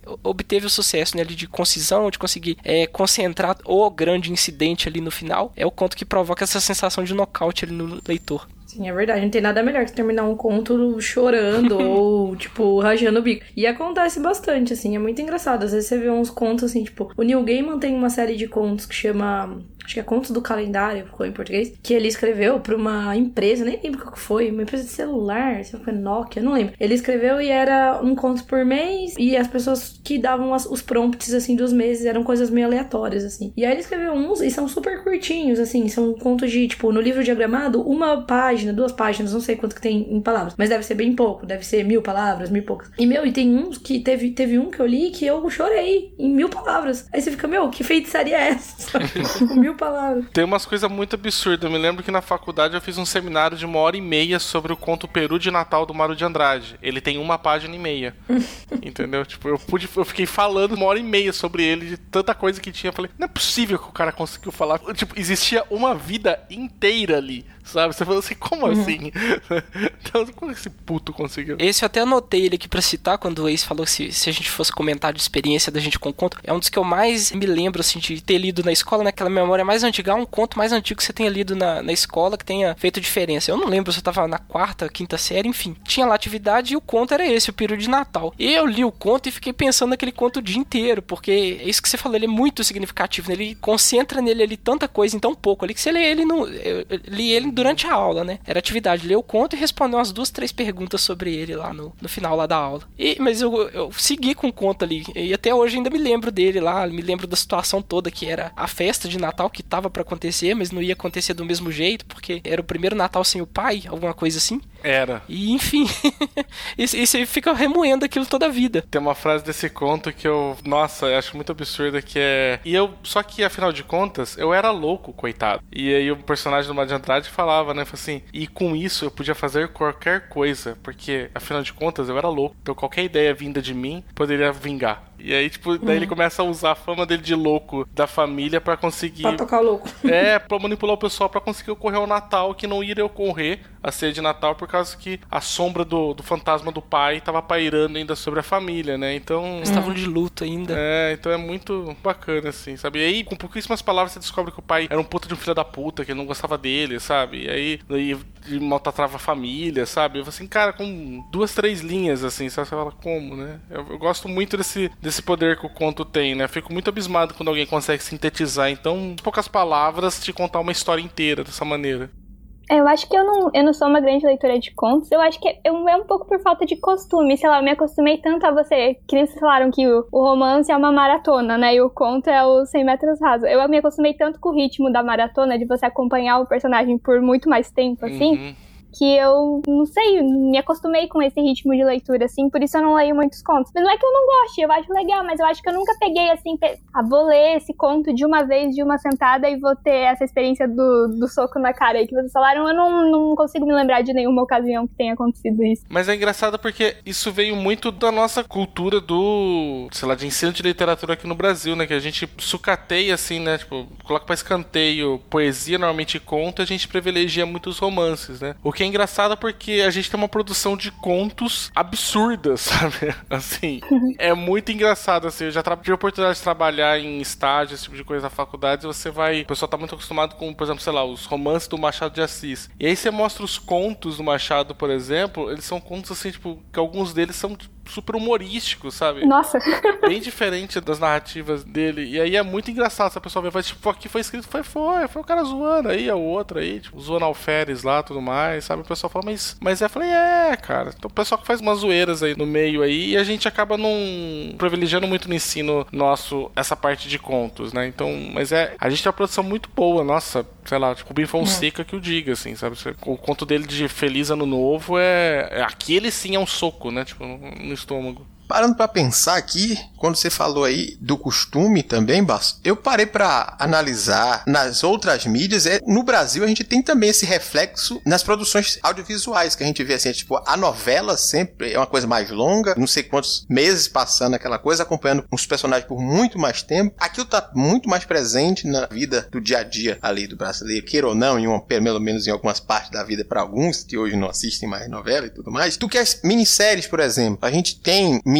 Speaker 4: obteve o sucesso, né, ali de concisão, de conseguir é, concentrar o grande incidente ali no final, é o conto que provoca essa sensação de nocaute ali no leitor.
Speaker 7: Sim, é verdade. Não tem nada melhor que terminar um conto chorando ou, tipo, rajando o bico. E acontece bastante, assim, é muito engraçado. Às vezes você vê uns contos, assim, tipo... O Neil Gaiman tem uma série de contos que chama... Acho que é Contos do Calendário, ficou em português. Que ele escreveu pra uma empresa, nem lembro qual que foi. Uma empresa de celular, se foi Nokia, não lembro. Ele escreveu e era um conto por mês. E as pessoas que davam as, os prompts, assim, dos meses eram coisas meio aleatórias, assim. E aí ele escreveu uns e são super curtinhos, assim. São contos de, tipo, no livro diagramado, uma página, duas páginas, não sei quanto que tem em palavras. Mas deve ser bem pouco, deve ser mil palavras, mil e poucas. E, meu, e tem uns que teve, teve um que eu li que eu chorei em mil palavras. Aí você fica, meu, que feitiçaria é essa? Com mil palavras.
Speaker 6: Tem umas coisas muito absurdas. Eu me lembro que na faculdade eu fiz um seminário de uma hora e meia sobre o conto Peru de Natal do Mário de Andrade. Ele tem uma página e meia. Entendeu? Tipo, eu pude, eu fiquei falando uma hora e meia sobre ele, de tanta coisa que tinha. Eu falei, não é possível que o cara conseguiu falar. Tipo, existia uma vida inteira ali, sabe? Você falou assim, como uhum. assim? Então, como esse puto conseguiu?
Speaker 4: Esse eu até anotei ele aqui pra citar, quando o Ace falou que se, se a gente fosse comentar de experiência da gente com conto, é um dos que eu mais me lembro, assim, de ter lido na escola, naquela memória mais antiga, um conto mais antigo que você tenha lido na, na escola, que tenha feito diferença. Eu não lembro se eu tava na quarta, quinta série, enfim. Tinha lá atividade e o conto era esse, o peru de Natal. Eu li o conto e fiquei pensando naquele conto o dia inteiro, porque é isso que você falou, ele é muito significativo, né? Ele concentra nele ali tanta coisa em tão pouco ali, que você lê ele, no, eu li ele durante a aula, né? Era atividade, ler o conto e responder umas duas, três perguntas sobre ele lá no, no final lá da aula. E, mas eu, eu segui com o conto ali, e até hoje ainda me lembro dele lá, me lembro da situação toda, que era a festa de Natal que tava pra acontecer, mas não ia acontecer do mesmo jeito, porque era o primeiro Natal sem o pai, alguma coisa assim.
Speaker 6: Era.
Speaker 4: E enfim, isso, isso fica remoendo aquilo toda a vida.
Speaker 6: Tem uma frase desse conto que eu, nossa, eu acho muito absurda, que é... E eu, só que afinal de contas, eu era louco, coitado. E aí o personagem do Mário de Andrade falava, né, assim, e com isso eu podia fazer qualquer coisa, porque afinal de contas eu era louco, então qualquer ideia vinda de mim poderia vingar. E aí, tipo, daí uhum. ele começa a usar a fama dele de louco da família pra conseguir...
Speaker 7: Pra tocar o louco.
Speaker 6: É, pra manipular o pessoal pra conseguir ocorrer o Natal, que não iria ocorrer a ceia de Natal, por causa que a sombra do, do fantasma do pai tava pairando ainda sobre a família, né? Então...
Speaker 4: Eles estavam de luto ainda.
Speaker 6: É, então é muito bacana, assim, sabe? E aí, com pouquíssimas palavras, você descobre que o pai era um puta de um filho da puta, que ele não gostava dele, sabe? E aí, daí maltratava a família, sabe? Eu falei assim, cara, com duas, três linhas, assim, sabe? Você fala, como, né? Eu, eu gosto muito desse... desse poder que o conto tem, né? Fico muito abismado quando alguém consegue sintetizar, então, em poucas palavras, te contar uma história inteira dessa maneira.
Speaker 5: Eu acho que eu não, eu não sou uma grande leitora de contos. Eu acho que é, é um pouco por falta de costume. Sei lá, eu me acostumei tanto a você... Que nem vocês falaram que o, o romance é uma maratona, né? E o conto é os cem metros rasos. Eu me acostumei tanto com o ritmo da maratona, de você acompanhar o personagem por muito mais tempo, assim... Uhum. Que eu, não sei, me acostumei com esse ritmo de leitura, assim, por isso eu não leio muitos contos. Mas não é que eu não goste, eu acho legal, mas eu acho que eu nunca peguei, assim, pe... ah, vou ler esse conto de uma vez, de uma sentada, e vou ter essa experiência do, do soco na cara aí que vocês falaram. Eu não, não consigo me lembrar de nenhuma ocasião que tenha acontecido isso.
Speaker 6: Mas é engraçado porque isso veio muito da nossa cultura do, sei lá, de ensino de literatura aqui no Brasil, né, que a gente sucateia, assim, né, tipo, coloca pra escanteio poesia, normalmente conto, a gente privilegia muito os romances, né, o que é engraçado porque a gente tem uma produção de contos absurdas, sabe? Assim, é muito engraçado, assim, eu já tive a oportunidade de trabalhar em estágio, esse tipo de coisa na faculdade, e você vai, o pessoal tá muito acostumado com, por exemplo, sei lá, os romances do Machado de Assis, e aí você mostra os contos do Machado, por exemplo, eles são contos, assim, tipo, que alguns deles são super humorísticos, sabe?
Speaker 5: Nossa!
Speaker 6: Bem diferente das narrativas dele. E aí é muito engraçado se a pessoa ver, vai, tipo, aqui foi escrito, foi, foi, foi o cara zoando, aí a outra aí, tipo, zoando alferes lá, tudo mais, sabe? O pessoal fala, mas, mas é, eu falei, é, cara. Então o pessoal que faz umas zoeiras aí no meio aí, e a gente acaba não privilegiando muito no ensino nosso essa parte de contos, né? Então, mas é, a gente tem uma produção muito boa, nossa, sei lá, tipo, o Rubem Fonseca que o diga, assim, sabe? O conto dele de Feliz Ano Novo é, aquele sim é um soco, né? Tipo, no estômago.
Speaker 3: Parando pra pensar aqui, quando você falou aí do costume também, Basso, eu parei pra analisar nas outras mídias. É, no Brasil a gente tem também esse reflexo nas produções audiovisuais, que a gente vê assim, tipo, a novela sempre é uma coisa mais longa, não sei quantos meses passando aquela coisa, acompanhando os personagens por muito mais tempo. Aquilo tá muito mais presente na vida do dia a dia ali do brasileiro, queira ou não, em uma, pelo menos em algumas partes da vida para alguns, que hoje não assistem mais novela e tudo mais. Tu quer minisséries, por exemplo, a gente tem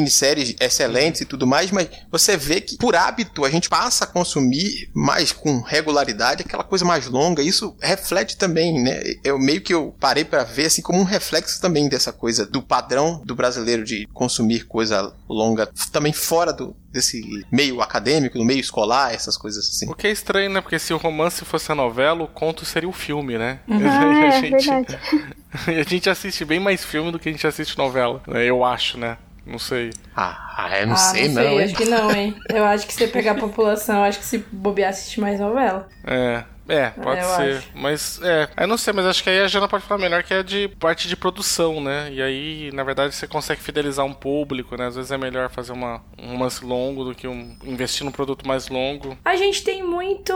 Speaker 3: minisséries excelentes e tudo mais, mas você vê que, por hábito, a gente passa a consumir mais com regularidade aquela coisa mais longa. Isso reflete também, né? Eu meio que eu parei pra ver, assim, como um reflexo também dessa coisa do padrão do brasileiro de consumir coisa longa, também fora do, desse meio acadêmico, do meio escolar, essas coisas assim.
Speaker 6: O que é estranho, né? Porque se o romance fosse a novela, o conto seria o filme, né?
Speaker 5: Ah,
Speaker 6: a,
Speaker 5: é,
Speaker 6: gente,
Speaker 5: verdade.
Speaker 6: a gente assiste bem mais filme do que a gente assiste novela, né? Eu acho, né? Não sei.
Speaker 3: Ah, eu não
Speaker 7: ah,
Speaker 3: sei
Speaker 7: não
Speaker 3: não,
Speaker 7: sei,
Speaker 3: hein?
Speaker 7: acho que não, hein? Eu acho que se você pegar a população, eu acho que se bobear, assiste mais novela.
Speaker 6: É... É, pode
Speaker 7: eu
Speaker 6: ser.
Speaker 7: acho.
Speaker 6: Mas, é, eu não sei, mas acho que aí a Jana pode falar melhor, que é de parte de produção, né? E aí, na verdade, você consegue fidelizar um público, né? Às vezes é melhor fazer uma, um romance longo do que um, investir num produto mais longo.
Speaker 7: A gente tem muito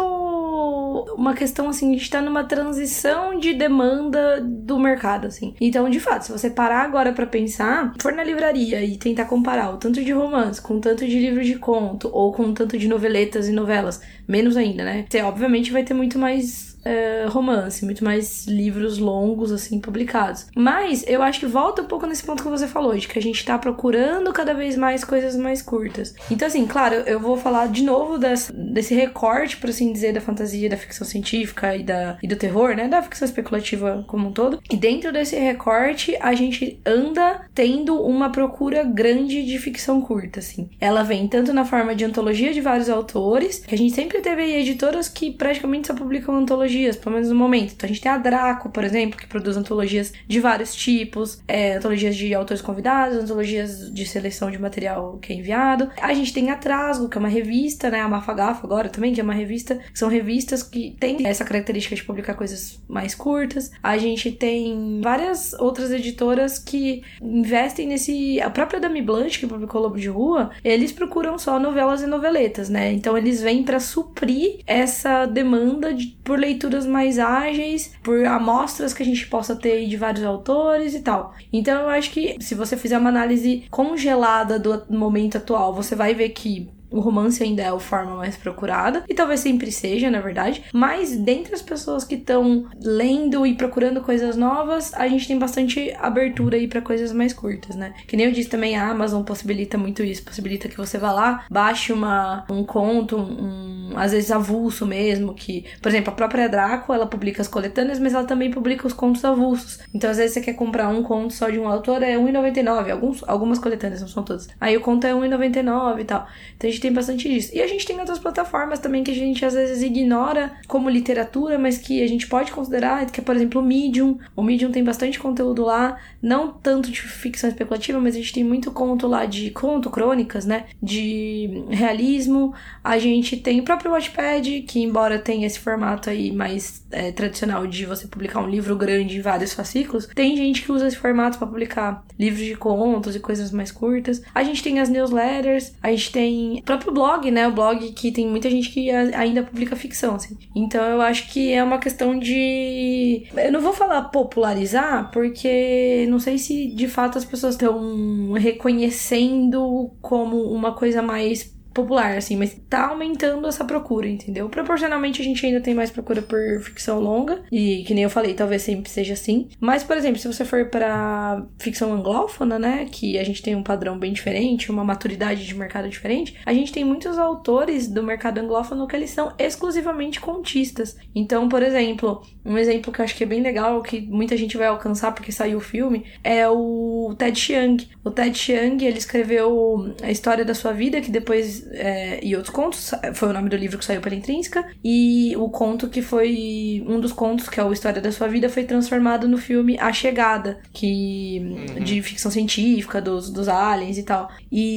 Speaker 7: uma questão, assim, a gente tá numa transição de demanda do mercado, assim. Então, de fato, se você parar agora pra pensar, for na livraria e tentar comparar o tanto de romance com o tanto de livro de conto, ou com o tanto de noveletas e novelas, menos ainda, né? Você, obviamente, vai ter muito mais uh, romance, muito mais livros longos, assim, publicados. Mas eu acho que volta um pouco nesse ponto que você falou, de que a gente tá procurando cada vez mais coisas mais curtas. Então, assim, claro, eu vou falar de novo desse, desse recorte, por assim dizer, da fantasia, da ficção científica e, da, e do terror, né? Da ficção especulativa como um todo. E dentro desse recorte, a gente anda tendo uma procura grande de ficção curta, assim. Ela vem tanto na forma de antologia de vários autores, que a gente sempre teve aí editoras que praticamente só publicam antologias, pelo menos no momento. Então a gente tem a Draco, por exemplo, que produz antologias de vários tipos, é, antologias de autores convidados, antologias de seleção de material que é enviado. A gente tem a Trasgo, que é uma revista, né, a Mafagafo agora também, que é uma revista, que são revistas que têm essa característica de publicar coisas mais curtas. A gente tem várias outras editoras que investem nesse... A própria Dame Blanche, que publicou Lobo de Rua, eles procuram só novelas e noveletas, né? Então eles vêm pra suprir essa demanda de, por leituras mais ágeis, por amostras que a gente possa ter aí de vários autores e tal. Então eu acho que se você fizer uma análise congelada do momento atual, você vai ver que o romance ainda é a forma mais procurada, e talvez sempre seja, na verdade, mas dentre as pessoas que estão lendo e procurando coisas novas, a gente tem bastante abertura aí pra coisas mais curtas, né? Que nem eu disse também, a Amazon possibilita muito isso, possibilita que você vá lá, baixe uma, um conto, um, um, às vezes avulso mesmo, que, por exemplo, a própria Draco, ela publica as coletâneas, mas ela também publica os contos avulsos. Então, às vezes você quer comprar um conto só de um autor, é um real e noventa e nove centavos, algumas coletâneas, não são todas. Aí o conto é um real e noventa e nove centavos e tal. Então, a gente tem bastante disso. E a gente tem outras plataformas também que a gente às vezes ignora como literatura, mas que a gente pode considerar, que é, por exemplo, o Medium. O Medium tem bastante conteúdo lá, não tanto de ficção especulativa, mas a gente tem muito conto lá de conto, crônicas, né? De realismo. A gente tem o próprio Wattpad, que embora tenha esse formato aí mais é, tradicional de você publicar um livro grande em vários fascículos, tem gente que usa esse formato para publicar livros de contos e coisas mais curtas. A gente tem as newsletters, a gente tem o próprio blog, né? O blog que tem muita gente que ainda publica ficção, assim. Então eu acho que é uma questão de... Eu não vou falar popularizar, porque não sei se de fato as pessoas estão reconhecendo como uma coisa mais popular, assim, mas tá aumentando essa procura, entendeu? Proporcionalmente a gente ainda tem mais procura por ficção longa, e que nem eu falei, talvez sempre seja assim, mas, por exemplo, se você for pra ficção anglófona, né, que a gente tem um padrão bem diferente, uma maturidade de mercado diferente, a gente tem muitos autores do mercado anglófono que eles são exclusivamente contistas. Então, por exemplo, um exemplo que eu acho que é bem legal, que muita gente vai alcançar porque saiu o filme, é o Ted Chiang. O Ted Chiang, ele escreveu A História da Sua Vida, que depois É, e Outros Contos, foi o nome do livro que saiu pela Intrínseca, e o conto que foi um dos contos, que é a História da Sua Vida, foi transformado no filme A Chegada, que uhum. de ficção científica, dos, dos aliens e tal.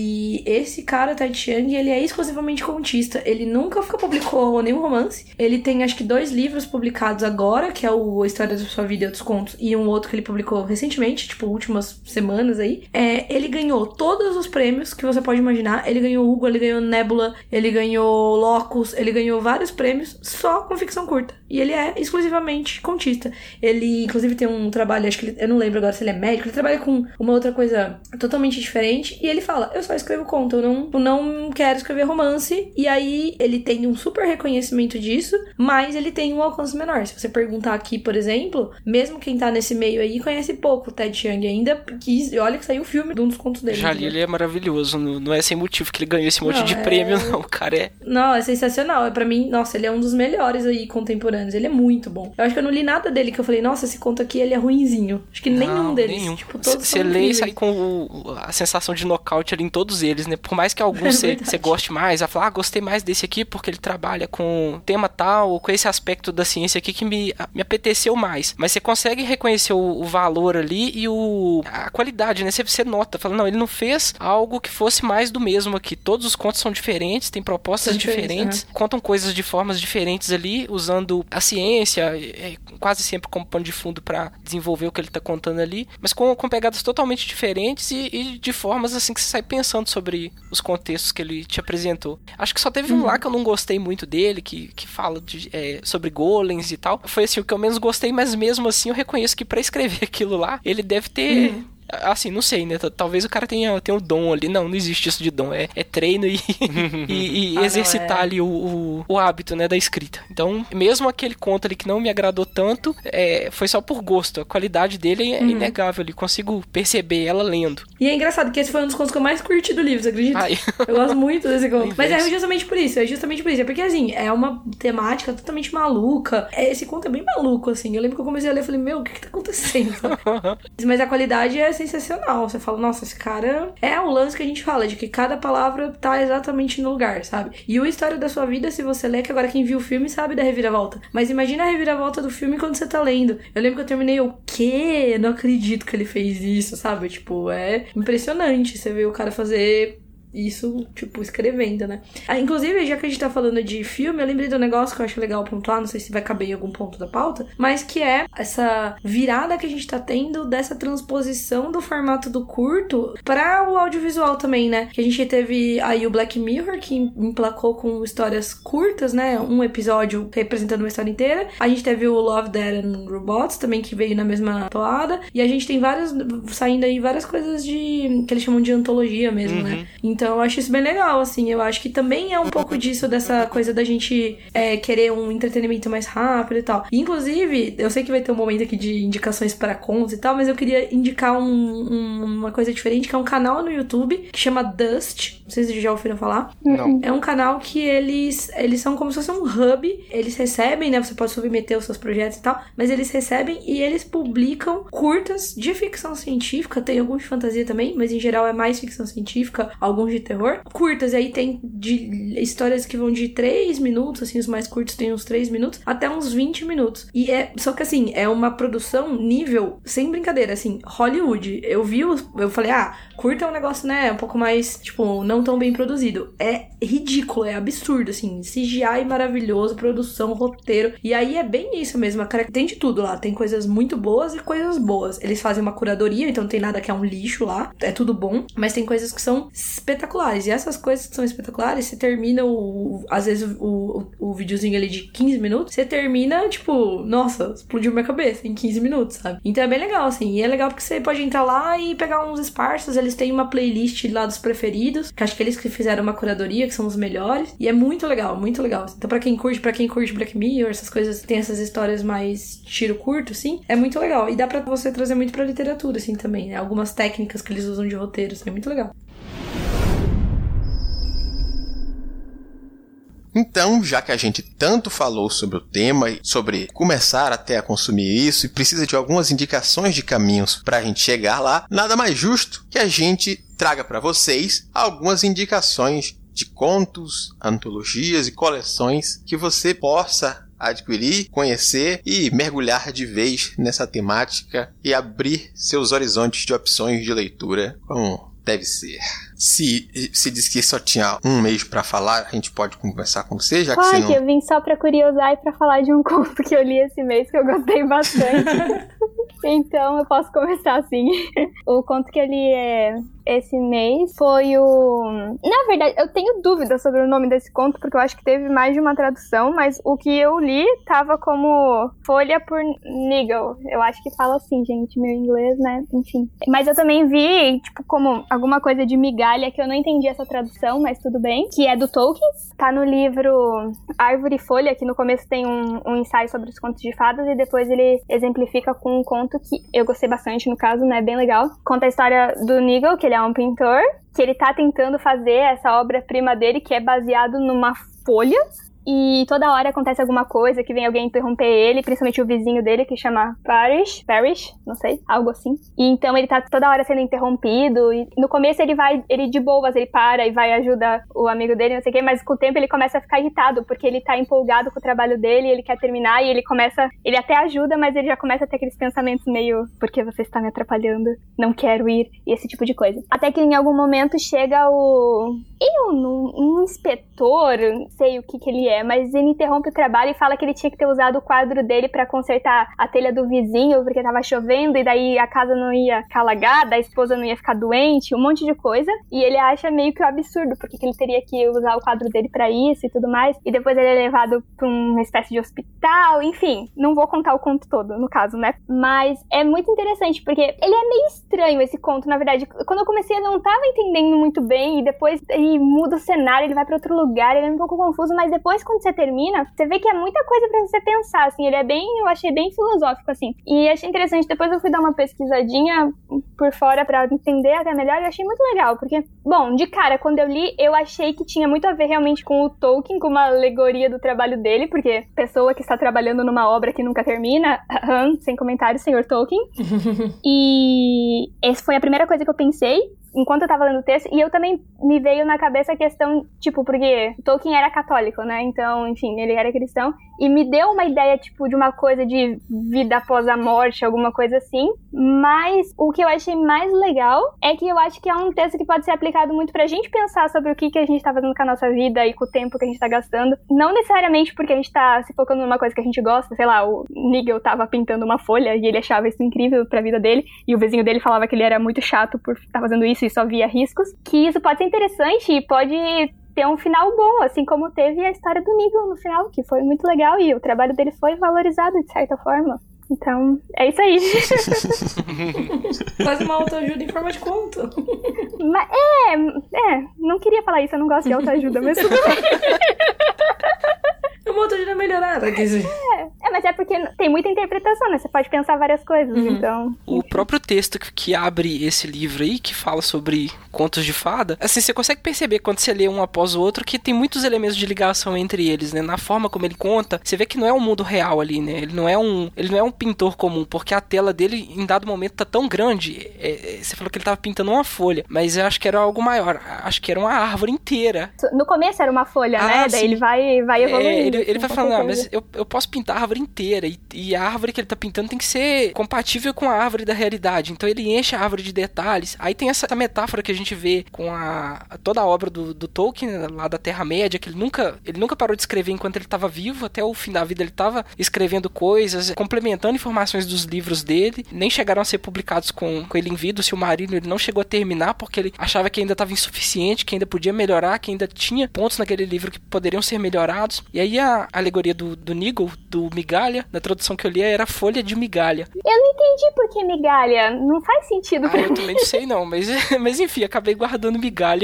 Speaker 7: E esse cara, Ted Chiang, ele é exclusivamente contista, ele nunca publicou nenhum romance, ele tem acho que dois livros publicados agora, que é o A História da Sua Vida e Outros Contos, e um outro que ele publicou recentemente, tipo, últimas semanas aí. É, ele ganhou todos os prêmios que você pode imaginar, ele ganhou o Hugo, ele ganhou ganhou Nebula, ele ganhou Locus, ele ganhou vários prêmios só com ficção curta. E ele é exclusivamente contista. Ele, inclusive, tem um trabalho, acho que ele, eu não lembro agora se ele é médico, ele trabalha com uma outra coisa totalmente diferente, e ele fala, eu só escrevo conto, eu não, eu não quero escrever romance, e aí ele tem um super reconhecimento disso, mas ele tem um alcance menor. Se você perguntar aqui, por exemplo, mesmo quem tá nesse meio aí conhece pouco o Ted Chiang ainda, que olha que saiu o filme de um dos contos dele.
Speaker 4: Já li, ele é maravilhoso, não, não é sem motivo que ele ganhou esse monte não, de é... prêmio, não, o cara é...
Speaker 7: Não, é sensacional, é pra mim, nossa, ele é um dos melhores aí contemporâneos, ele é muito bom. Eu acho que eu não li nada dele que eu falei, nossa, esse conto aqui, ele é ruinzinho. Acho que não, nenhum deles. Nenhum. Tipo, todos
Speaker 4: você lê e sai com o, a sensação de nocaute ali em todos eles, né? Por mais que alguns você é goste mais, a falar, ah, gostei mais desse aqui porque ele trabalha com tema tal, ou com esse aspecto da ciência aqui que me, me apeteceu mais. Mas você consegue reconhecer o, o valor ali e o, a qualidade, né? Você, você nota, fala, não, ele não fez algo que fosse mais do mesmo aqui. Todos os contos são diferentes, têm propostas são diferentes, uhum. contam coisas de formas diferentes ali, usando a ciência, é, quase sempre como pano de fundo para desenvolver o que ele tá contando ali, mas com, com pegadas totalmente diferentes e, e de formas assim que você sai pensando sobre os contextos que ele te apresentou. Acho que só teve uhum. um lá que eu não gostei muito dele, que, que fala de, é, sobre golems e tal. Foi assim, o que eu menos gostei, mas mesmo assim eu reconheço que para escrever aquilo lá, ele deve ter... Uhum. Assim, não sei, né? Talvez o cara tenha, tenha um dom ali. Não, não existe isso de dom. É, é treino e, e, e ah, exercitar não, é... ali o, o, o hábito, né, da escrita. Então, mesmo aquele conto ali que não me agradou tanto, é, foi só por gosto. A qualidade dele é uhum. inegável ali. Consigo perceber ela lendo.
Speaker 7: E é engraçado que esse foi um dos contos que eu mais curti do livro, você acredita? Ai. Eu gosto muito desse conto. Mas é justamente por isso. É justamente por isso. É porque, assim, é uma temática totalmente maluca. Esse conto é bem maluco, assim. Eu lembro que eu comecei a ler e falei, meu, o que que tá acontecendo? Mas a qualidade é sensacional. Você fala, nossa, esse cara... É o lance que a gente fala, de que cada palavra tá exatamente no lugar, sabe? E o História da Sua Vida, se você ler, que agora quem viu o filme sabe da reviravolta. Mas imagina a reviravolta do filme quando você tá lendo. Eu lembro que eu terminei, o quê? Eu não acredito que ele fez isso, sabe? Tipo, é impressionante você ver o cara fazer... isso, tipo, escrevendo, né? Ah, inclusive, já que a gente tá falando de filme, eu lembrei do negócio que eu acho legal pontuar, não sei se vai caber em algum ponto da pauta, mas que é essa virada que a gente tá tendo dessa transposição do formato do curto para o audiovisual também, né? Que a gente teve aí o Black Mirror, que emplacou com histórias curtas, né? Um episódio representando uma história inteira. A gente teve o Love, Death and Robots, também, que veio na mesma toada. E a gente tem várias, saindo aí várias coisas de, que eles chamam de antologia mesmo, uhum. né? Então, eu acho isso bem legal, assim. Eu acho que também é um pouco disso, dessa coisa da gente é, querer um entretenimento mais rápido e tal. E, inclusive, eu sei que vai ter um momento aqui de indicações para contos e tal, mas eu queria indicar um, um, uma coisa diferente, que é um canal no YouTube que chama Dust. Não sei se vocês já ouviram falar.
Speaker 6: Não.
Speaker 7: É um canal que eles, eles são como se fosse um hub. Eles recebem, né? Você pode submeter os seus projetos e tal, mas eles recebem e eles publicam curtas de ficção científica. Tem alguns de fantasia também, mas em geral é mais ficção científica, alguns de terror, curtas, e aí tem de histórias que vão de três minutos, assim, os mais curtos tem uns três minutos, até uns vinte minutos. E é, só que assim, é uma produção nível, sem brincadeira, assim, Hollywood. Eu vi, eu falei, ah, curta é um negócio, né, um pouco mais, tipo, não tão bem produzido. É ridículo, é absurdo, assim, C G I maravilhoso, produção, roteiro, e aí é bem isso mesmo, tem de tudo lá, tem coisas muito boas e coisas boas. Eles fazem uma curadoria, então não tem nada que é um lixo lá, é tudo bom, mas tem coisas que são espetaculares, e essas coisas que são espetaculares, você termina o, às vezes o, o, o videozinho ali de quinze minutos, você termina, tipo, nossa, explodiu minha cabeça em quinze minutos, sabe? Então é bem legal, assim, e é legal porque você pode entrar lá e pegar uns esparsos, eles têm uma playlist lá dos preferidos, que acho que eles que fizeram uma curadoria, que são os melhores, e é muito legal, muito legal. Então pra quem curte, pra quem curte Black Mirror, essas coisas, tem essas histórias mais tiro curto, assim, é muito legal. E dá pra você trazer muito pra literatura, assim, também, né? Algumas técnicas que eles usam de roteiro, assim, é muito legal.
Speaker 3: Então, já que a gente tanto falou sobre o tema e sobre começar até a consumir isso e precisa de algumas indicações de caminhos para a gente chegar lá, nada mais justo que a gente traga para vocês algumas indicações de contos, antologias e coleções que você possa adquirir, conhecer e mergulhar de vez nessa temática e abrir seus horizontes de opções de leitura como deve ser. Se, se diz que só tinha um mês pra falar, a gente pode conversar com você, já que
Speaker 5: pode,
Speaker 3: você não...
Speaker 5: eu vim só pra curiosar e pra falar de um conto que eu li esse mês que eu gostei bastante. Então eu posso começar assim. O conto que eu li é... esse mês foi o... Na verdade, eu tenho dúvidas sobre o nome desse conto, porque eu acho que teve mais de uma tradução, mas o que eu li tava como Folha por Nigel. Eu acho que fala assim, gente, meu inglês, né? Enfim. Mas eu também vi, tipo, como alguma coisa de migalha, que eu não entendi essa tradução, mas tudo bem, que é do Tolkien. Tá no livro Árvore e Folha, que no começo tem um, um ensaio sobre os contos de fadas, e depois ele exemplifica com um conto que eu gostei bastante, no caso, né? Bem legal. Conta a história do Nigel, que ele é um pintor, que ele tá tentando fazer essa obra-prima dele, que é baseado numa folha. E toda hora acontece alguma coisa, que vem alguém interromper ele, principalmente o vizinho dele, que chama Parrish, Parrish, não sei, algo assim. E então ele tá toda hora sendo interrompido, e no começo ele vai, ele de boas, ele para e vai ajudar o amigo dele, não sei o quê, mas com o tempo ele começa a ficar irritado, porque ele tá empolgado com o trabalho dele, ele quer terminar, e ele começa, ele até ajuda, mas ele já começa a ter aqueles pensamentos meio, porque você está me atrapalhando, não quero ir, e esse tipo de coisa. Até que em algum momento chega o... Eu, um, um inspetor, não sei o que que ele é, mas ele interrompe o trabalho e fala que ele tinha que ter usado o quadro dele pra consertar a telha do vizinho, porque tava chovendo, e daí a casa não ia ficar alagada, a esposa não ia ficar doente, um monte de coisa, e ele acha meio que um absurdo, porque ele teria que usar o quadro dele pra isso e tudo mais, e depois ele é levado pra uma espécie de hospital, enfim, não vou contar o conto todo, no caso, né, mas é muito interessante, porque ele é meio estranho, esse conto, na verdade. Quando eu comecei eu não tava entendendo muito bem, e depois ele muda o cenário, ele vai pra outro lugar, ele é um pouco confuso, mas depois quando você termina, você vê que é muita coisa pra você pensar, assim, ele é bem, eu achei bem filosófico, assim, e achei interessante, depois eu fui dar uma pesquisadinha por fora pra entender até melhor, e achei muito legal, porque, bom, de cara, quando eu li, eu achei que tinha muito a ver realmente com o Tolkien, com uma alegoria do trabalho dele, porque pessoa que está trabalhando numa obra que nunca termina, sem comentários, senhor Tolkien, e essa foi a primeira coisa que eu pensei, enquanto eu tava lendo o texto, e eu também me veio na cabeça a questão, tipo, porque Tolkien era católico, né, então, enfim, ele era cristão, e me deu uma ideia, tipo, de uma coisa de vida após a morte, alguma coisa assim, mas o que eu achei mais legal é que eu acho que é um texto que pode ser aplicado muito pra gente pensar sobre o que, que a gente tá fazendo com a nossa vida e com o tempo que a gente tá gastando, não necessariamente porque a gente tá se focando numa coisa que a gente gosta, sei lá, o Nigel tava pintando uma folha e ele achava isso incrível pra vida dele, e o vizinho dele falava que ele era muito chato por estar fazendo isso e só via riscos, que isso pode ser interessante e pode ter um final bom, assim como teve a história do Nigel no final, que foi muito legal e o trabalho dele foi valorizado de certa forma. Então, é isso aí.
Speaker 7: Faz uma autoajuda em forma de conto.
Speaker 5: Mas, é, é, não queria falar isso, eu não gosto de autoajuda, mas tudo bem.
Speaker 7: Uma autoajuda melhorada, quer dizer.
Speaker 5: É, é, mas é porque tem muita interpretação, né? Você pode pensar várias coisas, uhum. Então...
Speaker 4: O próprio texto que abre esse livro aí, que fala sobre contos de fada, assim, você consegue perceber quando você lê um após o outro que tem muitos elementos de ligação entre eles, né? Na forma como ele conta, você vê que não é um mundo real ali, né? Ele não é um, ele não é um pintor comum, porque a tela dele, em dado momento, tá tão grande. É, é, você falou que ele tava pintando uma folha, mas eu acho que era algo maior. Acho que era uma árvore inteira.
Speaker 5: No começo era uma folha, ah, né? Sim. Daí ele vai, vai evoluindo.
Speaker 4: É, ele, ele vai falando, ah, mas eu, eu posso pintar a árvore inteira, e, e a árvore que ele tá pintando tem que ser compatível com a árvore da realidade. Então ele enche a árvore de detalhes. Aí tem essa, essa metáfora que a gente vê com a, toda a obra do, do Tolkien, lá da Terra-média, que ele nunca, ele nunca parou de escrever enquanto ele estava vivo, até o fim da vida ele estava escrevendo coisas, complementando informações dos livros dele, nem chegaram a ser publicados com, com ele em vida. O Silmarillion ele não chegou a terminar, porque ele achava que ainda estava insuficiente, que ainda podia melhorar, que ainda tinha pontos naquele livro que poderiam ser melhorados. E aí a alegoria do, do Nigel, do migalha, na tradução que eu li era folha de migalha.
Speaker 5: Eu não entendi por que migalha, não faz sentido
Speaker 4: ah,
Speaker 5: pra
Speaker 4: eu
Speaker 5: mim.
Speaker 4: também não sei não, mas, mas enfim, acabei guardando migalha.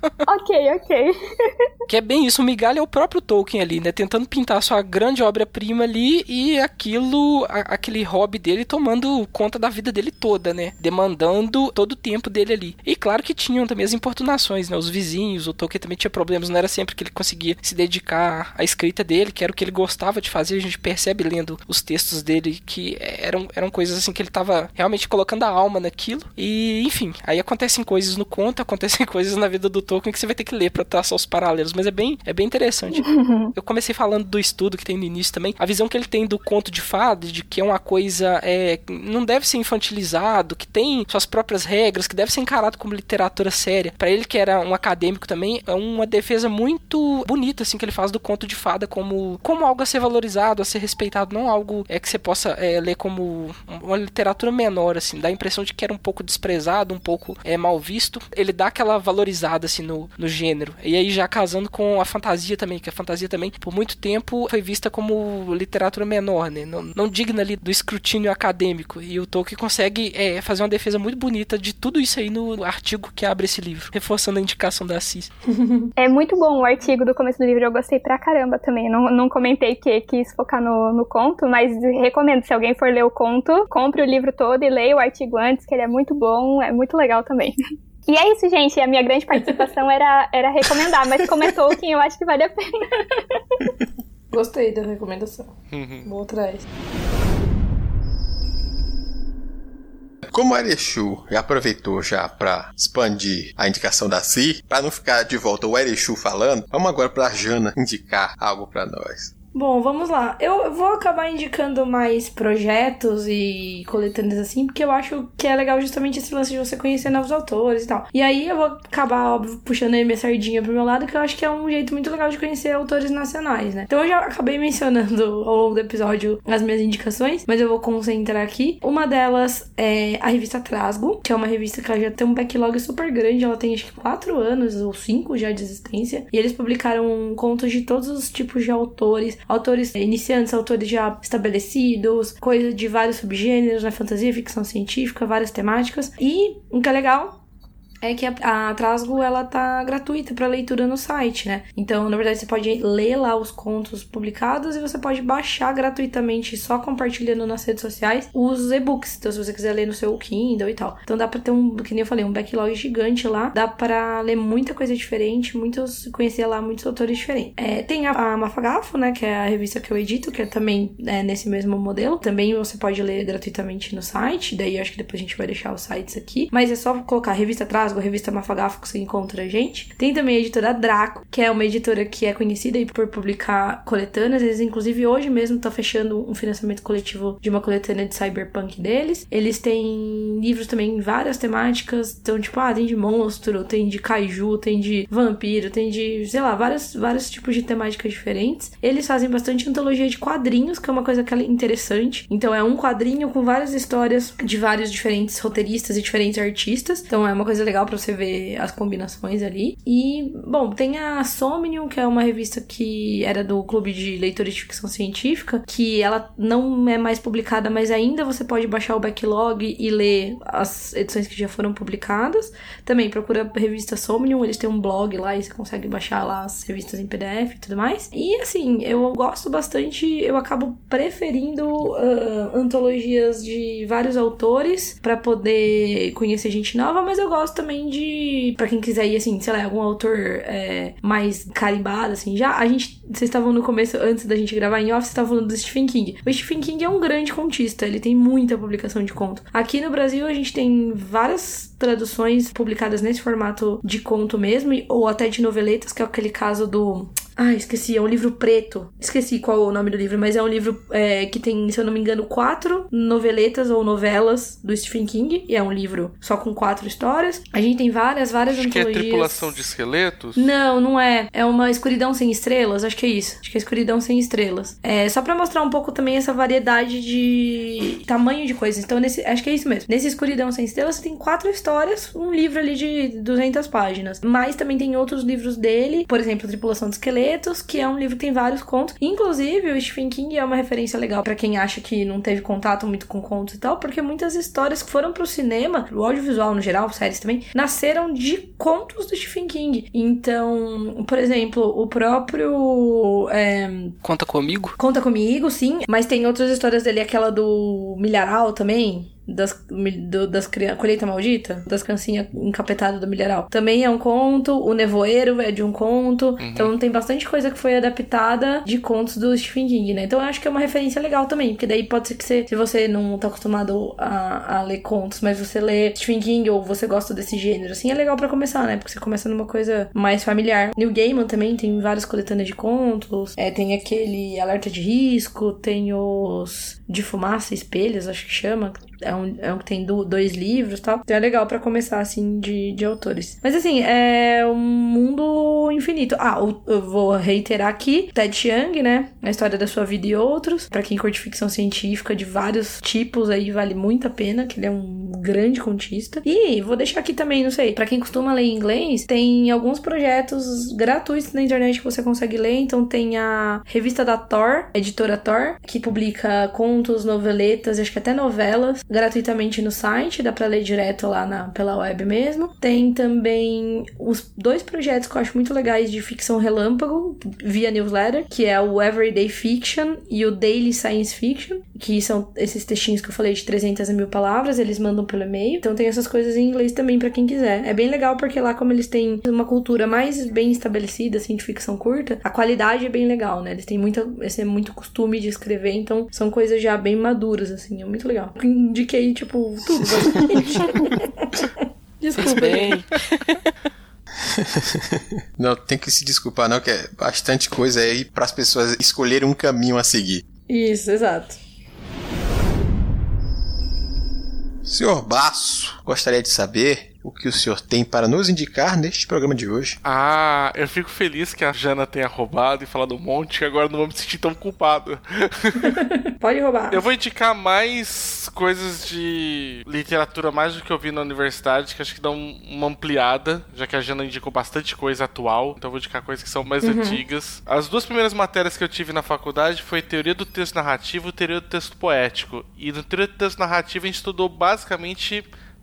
Speaker 5: Ok, ok.
Speaker 4: Que é bem isso, o migalha é o próprio Tolkien ali, né, tentando pintar sua grande obra-prima ali, e aquilo, a, aquele hobby dele tomando conta da vida dele toda, né, demandando todo o tempo dele ali. E claro que tinham também as importunações, né, os vizinhos, o Tolkien também tinha problemas, não era sempre que ele conseguia se dedicar à escrita dele, que era o que ele gostava de fazer. A gente percebe lendo os textos dele que eram, eram coisas assim que ele estava realmente colocando a alma naquilo. E enfim, aí acontecem coisas no conto, acontecem coisas na vida do Tolkien que você vai ter que ler para traçar os paralelos, mas é bem, é bem interessante. Eu comecei falando do estudo que tem no início também, a visão que ele tem do conto de fada, de que é uma coisa, é, não deve ser infantilizado, que tem suas próprias regras, que deve ser encarado como literatura séria. Para ele, que era um acadêmico também, é uma defesa muito bonita assim que ele faz do conto de fada como, como algo a ser valorizado, a ser respeitado, não algo é, que você possa é, ler como uma literatura menor, assim, dá a impressão de que era um pouco desprezado, um pouco é, mal visto. Ele dá aquela valorizada, assim, no, no gênero. E aí já casando com a fantasia também, que a fantasia também, por muito tempo, foi vista como literatura menor, né? Não, não digna ali do escrutínio acadêmico. E o Tolkien consegue é, fazer uma defesa muito bonita de tudo isso aí no artigo que abre esse livro, reforçando a indicação da Cis.
Speaker 5: É muito bom o artigo do começo do livro, eu gostei pra caramba também. Não, não comentei que quis focar no, no conto, mas recomendo, se alguém for ler o conto, compre o livro todo e leia o artigo antes, que ele é muito bom, é muito legal também. E é isso, gente, a minha grande participação era, era recomendar, mas como é Tolkien, eu acho que vale a pena.
Speaker 7: Gostei da recomendação. Vou atrás.
Speaker 3: Como a Erechu já aproveitou já para expandir a indicação da Si, para não ficar de volta o Erechu falando, vamos agora para a Jana indicar algo para nós.
Speaker 7: Bom, vamos lá. Eu vou acabar indicando mais projetos e coletâneas assim, porque eu acho que é legal justamente esse lance de você conhecer novos autores e tal. E aí eu vou acabar, óbvio, puxando aí minha sardinha pro meu lado, que eu acho que é um jeito muito legal de conhecer autores nacionais, né? Então eu já acabei mencionando ao longo do episódio as minhas indicações, mas eu vou concentrar aqui. Uma delas é a revista Trasgo, que é uma revista que ela já tem um backlog super grande, ela tem acho que quatro anos ou cinco já de existência, e eles publicaram contos de todos os tipos de autores, autores iniciantes, autores já estabelecidos, coisa de vários subgêneros, na fantasia, ficção científica, várias temáticas. E o que é legal é que a, a Trasgo, ela tá gratuita para leitura no site, né? Então, na verdade, você pode ler lá os contos publicados e você pode baixar gratuitamente, só compartilhando nas redes sociais, os e-books. Então, se você quiser ler no seu Kindle e tal. Então, dá pra ter um, que nem eu falei, um backlog gigante lá. Dá pra ler muita coisa diferente, muitos, conhecer lá muitos autores diferentes. É, tem a, a Mafagafo, né? Que é a revista que eu edito, que é também é, nesse mesmo modelo. Também você pode ler gratuitamente no site. Daí, eu acho que depois a gente vai deixar os sites aqui. Mas é só colocar a revista Trasgo, a revista Mafagafo, que você encontra a gente. Tem também a editora Draco, que é uma editora que é conhecida por publicar coletâneas. Eles, inclusive, hoje mesmo estão fechando um financiamento coletivo de uma coletânea de cyberpunk deles. Eles têm livros também em várias temáticas. Então, tipo, ah, tem de monstro, tem de kaiju, tem de vampiro, tem de, sei lá, vários, vários tipos de temáticas diferentes. Eles fazem bastante antologia de quadrinhos, que é uma coisa que é interessante. Então, é um quadrinho com várias histórias de vários diferentes roteiristas e diferentes artistas. Então, é uma coisa legal pra você ver as combinações ali. E, bom, tem a Somnium, que é uma revista que era do Clube de Leitores de Ficção Científica, que ela não é mais publicada, mas ainda você pode baixar o backlog e ler as edições que já foram publicadas. Também procura a revista Somnium, eles têm um blog lá e você consegue baixar lá as revistas em P D F e tudo mais. E, assim, eu gosto bastante, eu acabo preferindo uh, antologias de vários autores pra poder conhecer gente nova, mas eu gosto também de, pra quem quiser ir, assim, sei lá, algum autor é, mais carimbado, assim, já, a gente, vocês estavam no começo, antes da gente gravar em off, vocês estavam falando do Stephen King. O Stephen King é um grande contista, ele tem muita publicação de conto. Aqui no Brasil, a gente tem várias traduções publicadas nesse formato de conto mesmo, ou até de noveletas, que é aquele caso do... Ah, esqueci, é um livro preto. Esqueci qual é o nome do livro, mas é um livro é, que tem, se eu não me engano, quatro noveletas ou novelas do Stephen King. E é um livro só com quatro histórias. A gente tem várias, várias
Speaker 6: acho
Speaker 7: antologias.
Speaker 6: Que é Tripulação de Esqueletos?
Speaker 7: Não, não é. É uma Escuridão Sem Estrelas, acho que é isso. Acho que é Escuridão Sem Estrelas. É só pra mostrar um pouco também essa variedade de tamanho de coisas. Então, nesse, acho que é isso mesmo. Nesse Escuridão Sem Estrelas, você tem quatro histórias, um livro ali de duzentas páginas. Mas também tem outros livros dele, por exemplo, Tripulação de Esqueletos, que é um livro que tem vários contos. Inclusive, o Stephen King é uma referência legal pra quem acha que não teve contato muito com contos e tal, porque muitas histórias que foram pro cinema, pro audiovisual no geral, séries também, nasceram de contos do Stephen King. Então, por exemplo, o próprio... É...
Speaker 4: Conta Comigo?
Speaker 7: Conta Comigo, sim. Mas tem outras histórias dele, aquela do Milharal também, das, do, das crianças, Colheita Maldita, das criancinhas encapetadas do milharal. Também é um conto, o Nevoeiro é de um conto, uhum. Então tem bastante coisa que foi adaptada de contos do Stephen King, né? Então eu acho que é uma referência legal também, porque daí pode ser que você, se você não tá acostumado a, a ler contos, mas você lê Stephen King ou você gosta desse gênero, assim, é legal pra começar, né? Porque você começa numa coisa mais familiar. Neil Gaiman também tem várias coletâneas de contos, é, tem aquele Alerta de Risco, tem os De Fumaça e Espelhos, acho que chama, é um, é um que tem do, dois livros e tal. Então é legal pra começar, assim, de, de autores. Mas, assim, é um mundo infinito. Ah, eu vou reiterar aqui, Ted Chiang, né? A história da sua vida e outros. Pra quem curte ficção científica de vários tipos aí, vale muito a pena, que ele é um grande contista. E vou deixar aqui também, não sei, pra quem costuma ler em inglês, tem alguns projetos gratuitos na internet que você consegue ler. Então tem a revista da Tor, editora Tor, que publica contos, noveletas, acho que até novelas, gratuitamente no site, dá pra ler direto lá na, pela web mesmo. Tem também os dois projetos que eu acho muito legais de ficção relâmpago, via newsletter, que é o Everyday Fiction e o Daily Science Fiction, que são esses textinhos que eu falei de trezentas mil palavras, eles mandam pelo e-mail. Então tem essas coisas em inglês também pra quem quiser. É bem legal porque lá, como eles têm uma cultura mais bem estabelecida, assim, de ficção curta, a qualidade é bem legal, né? Eles têm muita, esse é muito costume de escrever, então são coisas já bem maduras, assim, é muito legal. Indiquei, tipo, tudo, basicamente. Desculpa.
Speaker 4: Bem.
Speaker 3: Não, tem que se desculpar não, que é bastante coisa aí para as pessoas escolherem um caminho a seguir.
Speaker 7: Isso, exato.
Speaker 3: Senhor Basso, gostaria de saber o que o senhor tem para nos indicar neste programa de hoje.
Speaker 6: Ah, eu fico feliz que a Jana tenha roubado e falado um monte, que agora não vou me sentir tão culpado.
Speaker 7: Pode roubar.
Speaker 6: Eu vou indicar mais coisas de literatura, mais do que eu vi na universidade, que acho que dão uma ampliada, já que a Jana indicou bastante coisa atual, então eu vou indicar coisas que são mais uhum. antigas. As duas primeiras matérias que eu tive na faculdade foi teoria do texto narrativo e teoria do texto poético. E no teoria do texto narrativo a gente estudou basicamente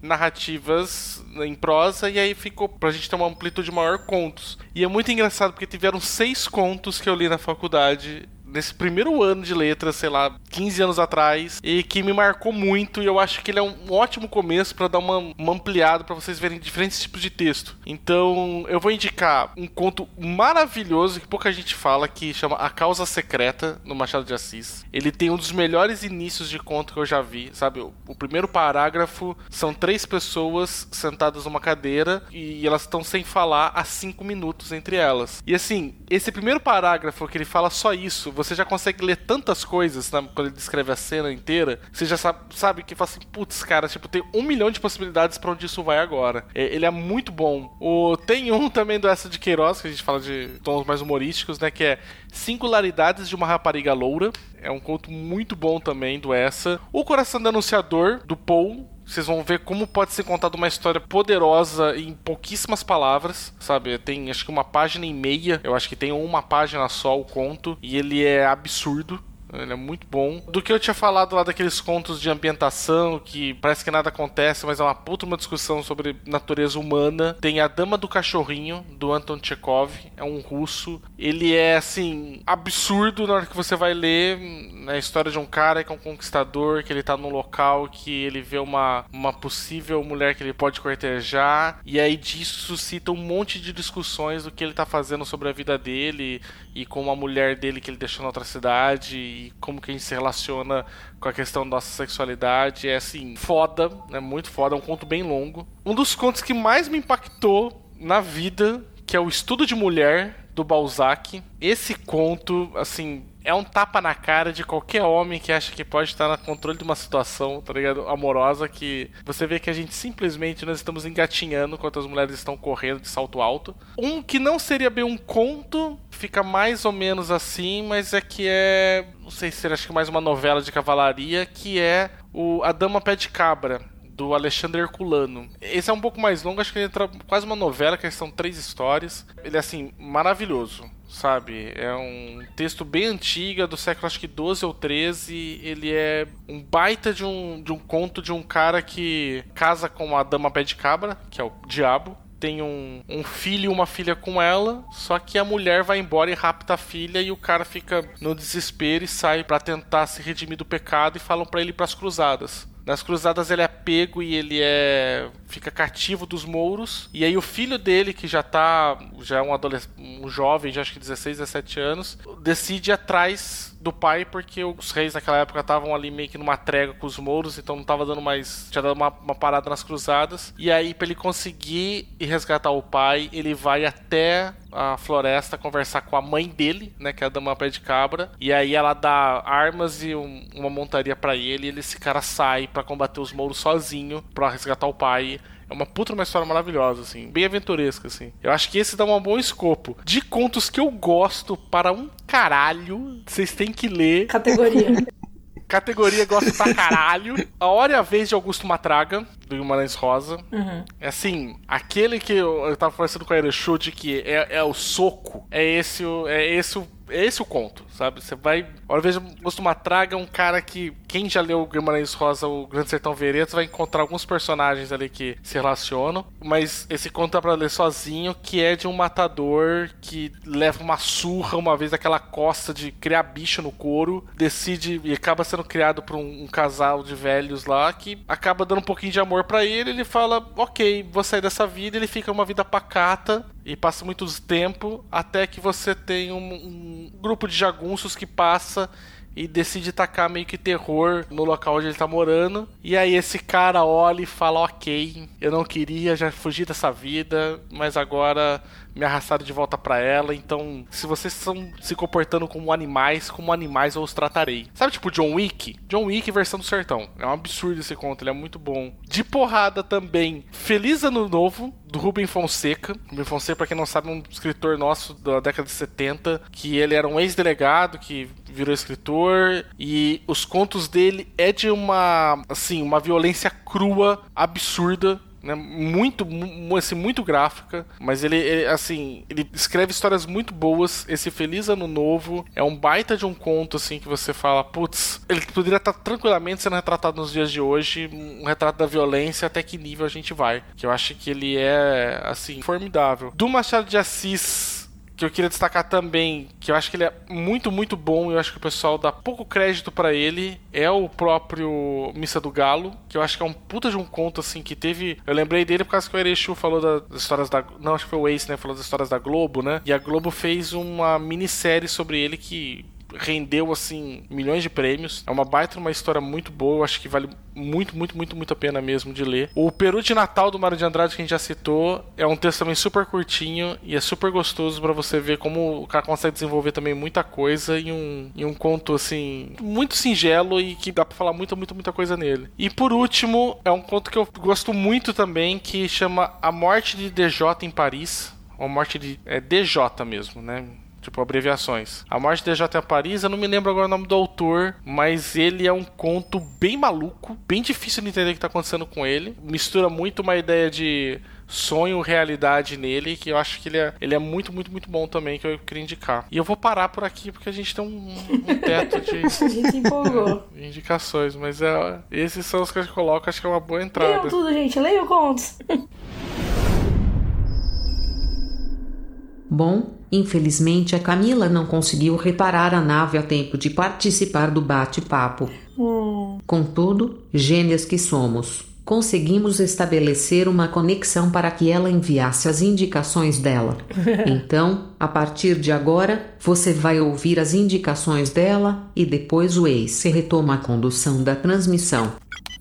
Speaker 6: narrativas em prosa, e aí ficou pra gente ter uma amplitude maior contos. E é muito engraçado porque tiveram seis contos que eu li na faculdade nesse primeiro ano de letras, sei lá, quinze anos atrás, e que me marcou muito, e eu acho que ele é um ótimo começo para dar uma, uma ampliada, para vocês verem diferentes tipos de texto. Então, eu vou indicar um conto maravilhoso que pouca gente fala, que chama A Causa Secreta, no Machado de Assis. Ele tem um dos melhores inícios de conto que eu já vi, sabe? O, o primeiro parágrafo são três pessoas sentadas numa cadeira e elas estão sem falar há cinco minutos entre elas. E assim, esse primeiro parágrafo que ele fala só isso, você já consegue ler tantas coisas, né, quando ele descreve a cena inteira, você já sabe, sabe que fala assim, putz, cara, tipo, tem um milhão de possibilidades pra onde isso vai agora. É, ele é muito bom. O, tem um também do Essa de Queiroz, que a gente fala de tons mais humorísticos, né, que é Singularidades de uma Rapariga Loura. É um conto muito bom também do Essa. O Coração do Anunciador, do Paul. Vocês vão ver como pode ser contada uma história poderosa em pouquíssimas palavras, sabe? Tem acho que uma página e meia, eu acho que tem uma página só o conto, e ele é absurdo. Ele é muito bom. Do que eu tinha falado lá daqueles contos de ambientação, que parece que nada acontece, mas é uma puta uma discussão sobre natureza humana. Tem A Dama do Cachorrinho, do Anton Chekhov. É um russo. Ele é, assim, absurdo na hora que você vai ler a história de um cara que é um conquistador, que ele tá num local que ele vê uma, uma possível mulher que ele pode cortejar. E aí disso suscita um monte de discussões do que ele tá fazendo sobre a vida dele e com a mulher dele que ele deixou na outra cidade, e como que a gente se relaciona com a questão da nossa sexualidade. É assim, foda, é muito foda, é um conto bem longo. Um dos contos que mais me impactou na vida, que é O Estudo de Mulher, do Balzac. Esse conto, assim, é um tapa na cara de qualquer homem que acha que pode estar no controle de uma situação, tá ligado? Amorosa, que você vê que a gente simplesmente nós estamos engatinhando enquanto as mulheres estão correndo de salto alto. Um que não seria bem um conto, fica mais ou menos assim, mas é que é, não sei se seria, acho que mais uma novela de cavalaria, que é o A Dama Pé de Cabra, do Alexandre Herculano. Esse é um pouco mais longo, acho que ele entra quase uma novela, que são três histórias. Ele é, assim, maravilhoso, sabe? É um texto bem antigo, do século acho que doze ou treze. Ele é um baita de um, de um conto de um cara que casa com a Dama Pé de Cabra, que é o diabo. Tem um, um filho e uma filha com ela, só que a mulher vai embora e rapta a filha, e o cara fica no desespero e sai pra tentar se redimir do pecado, e falam pra ele ir pras cruzadas. Nas cruzadas ele é pego e ele é fica cativo dos mouros. E aí o filho dele, que já tá já é um adolescente, um jovem, já acho que dezesseis, dezessete anos, decide ir atrás do pai, porque os reis naquela época estavam ali meio que numa trégua com os mouros, então não tava dando mais, tinha dado uma, uma parada nas cruzadas. E aí, pra ele conseguir ir resgatar o pai, ele vai até a floresta conversar com a mãe dele, né, que é a Dama Pé de Cabra, e aí ela dá armas e um, uma montaria pra ele, e ele, esse cara sai pra combater os Mouros sozinho, pra resgatar o pai. É uma puta uma história maravilhosa, assim, bem aventuresca, assim. Eu acho que esse dá um bom escopo. De contos que eu gosto para um caralho, vocês têm que ler.
Speaker 7: Categoria.
Speaker 6: Categoria gosto pra caralho. A Hora e a Vez de Augusto Matraga, do Guimarães Rosa.
Speaker 7: Uhum.
Speaker 6: É assim, aquele que eu, eu tava conversando com a Erechu de que é, é o soco, é esse o, é esse o é esse o conto, sabe? Você vai... Olha, veja, Augusto Matraga é um cara que... Quem já leu o Guimarães Rosa, o Grande Sertão Veredas, vai encontrar alguns personagens ali que se relacionam. Mas esse conto é pra ler sozinho, que é de um matador que leva uma surra uma vez daquela costa de criar bicho no couro. Decide... E acaba sendo criado por um, um casal de velhos lá, que acaba dando um pouquinho de amor pra ele. Ele fala, ok, vou sair dessa vida. Ele fica uma vida pacata e passa muito tempo até que você tem um... um um grupo de jagunços que passa e decide tacar meio que terror no local onde ele tá morando. E aí esse cara olha e fala, ok, eu não queria, já fugi dessa vida, mas agora me arrastaram de volta pra ela. Então, se vocês estão se comportando como animais, como animais eu os tratarei. Sabe, tipo John Wick? John Wick versão do sertão. É um absurdo esse conto, ele é muito bom. De porrada também, Feliz Ano Novo, do Rubem Fonseca. Rubem Fonseca, pra quem não sabe, é um escritor nosso da década de setenta, que ele era um ex-delegado que virou escritor, e os contos dele é de uma, assim, uma violência crua, absurda, né? Muito, assim, muito gráfica, mas ele, ele, assim, ele escreve histórias muito boas. Esse Feliz Ano Novo é um baita de um conto, assim, que você fala, putz, ele poderia estar tranquilamente sendo retratado nos dias de hoje, um retrato da violência, até que nível a gente vai, que eu acho que ele é, assim, formidável. Do Machado de Assis, que eu queria destacar também, que eu acho que ele é muito, muito bom, e eu acho que o pessoal dá pouco crédito pra ele, é o próprio Missa do Galo, que eu acho que é um puta de um conto, assim, que teve... Eu lembrei dele por causa que o Erechu falou das histórias da... Não, acho que foi o Ace, né? Falou das histórias da Globo, né? E a Globo fez uma minissérie sobre ele que rendeu, assim, milhões de prêmios. É uma baita, uma história muito boa. Eu acho que vale muito, muito, muito, muito a pena mesmo de ler. O Peru de Natal, do Mário de Andrade, que a gente já citou, é um texto também super curtinho e é super gostoso pra você ver como o cara consegue desenvolver também muita coisa em um, em um conto, assim, muito singelo e que dá pra falar muita, muita, muita coisa nele. E por último, é um conto que eu gosto muito também, que chama A Morte de D J em Paris. Ou A Morte de... É D J mesmo, né? Tipo, abreviações. A Morte de D J em Paris, eu não me lembro agora o nome do autor, mas ele é um conto bem maluco, bem difícil de entender o que tá acontecendo com ele. Mistura muito uma ideia de sonho, realidade nele, que eu acho que ele é, ele é muito, muito, muito bom também, que eu queria indicar. E eu vou parar por aqui, porque a gente tem um, um teto de,
Speaker 7: A gente empolgou.
Speaker 6: de indicações, mas é, esses são os que eu coloco, acho que é uma boa entrada.
Speaker 7: Leiam tudo, gente, leiam contos.
Speaker 1: Bom, infelizmente a Camila não conseguiu reparar a nave a tempo de participar do bate-papo.
Speaker 7: Hum.
Speaker 1: Contudo, gênias que somos, conseguimos estabelecer uma conexão para que ela enviasse as indicações dela. Então, a partir de agora, você vai ouvir as indicações dela e depois o Ace retoma a condução da transmissão.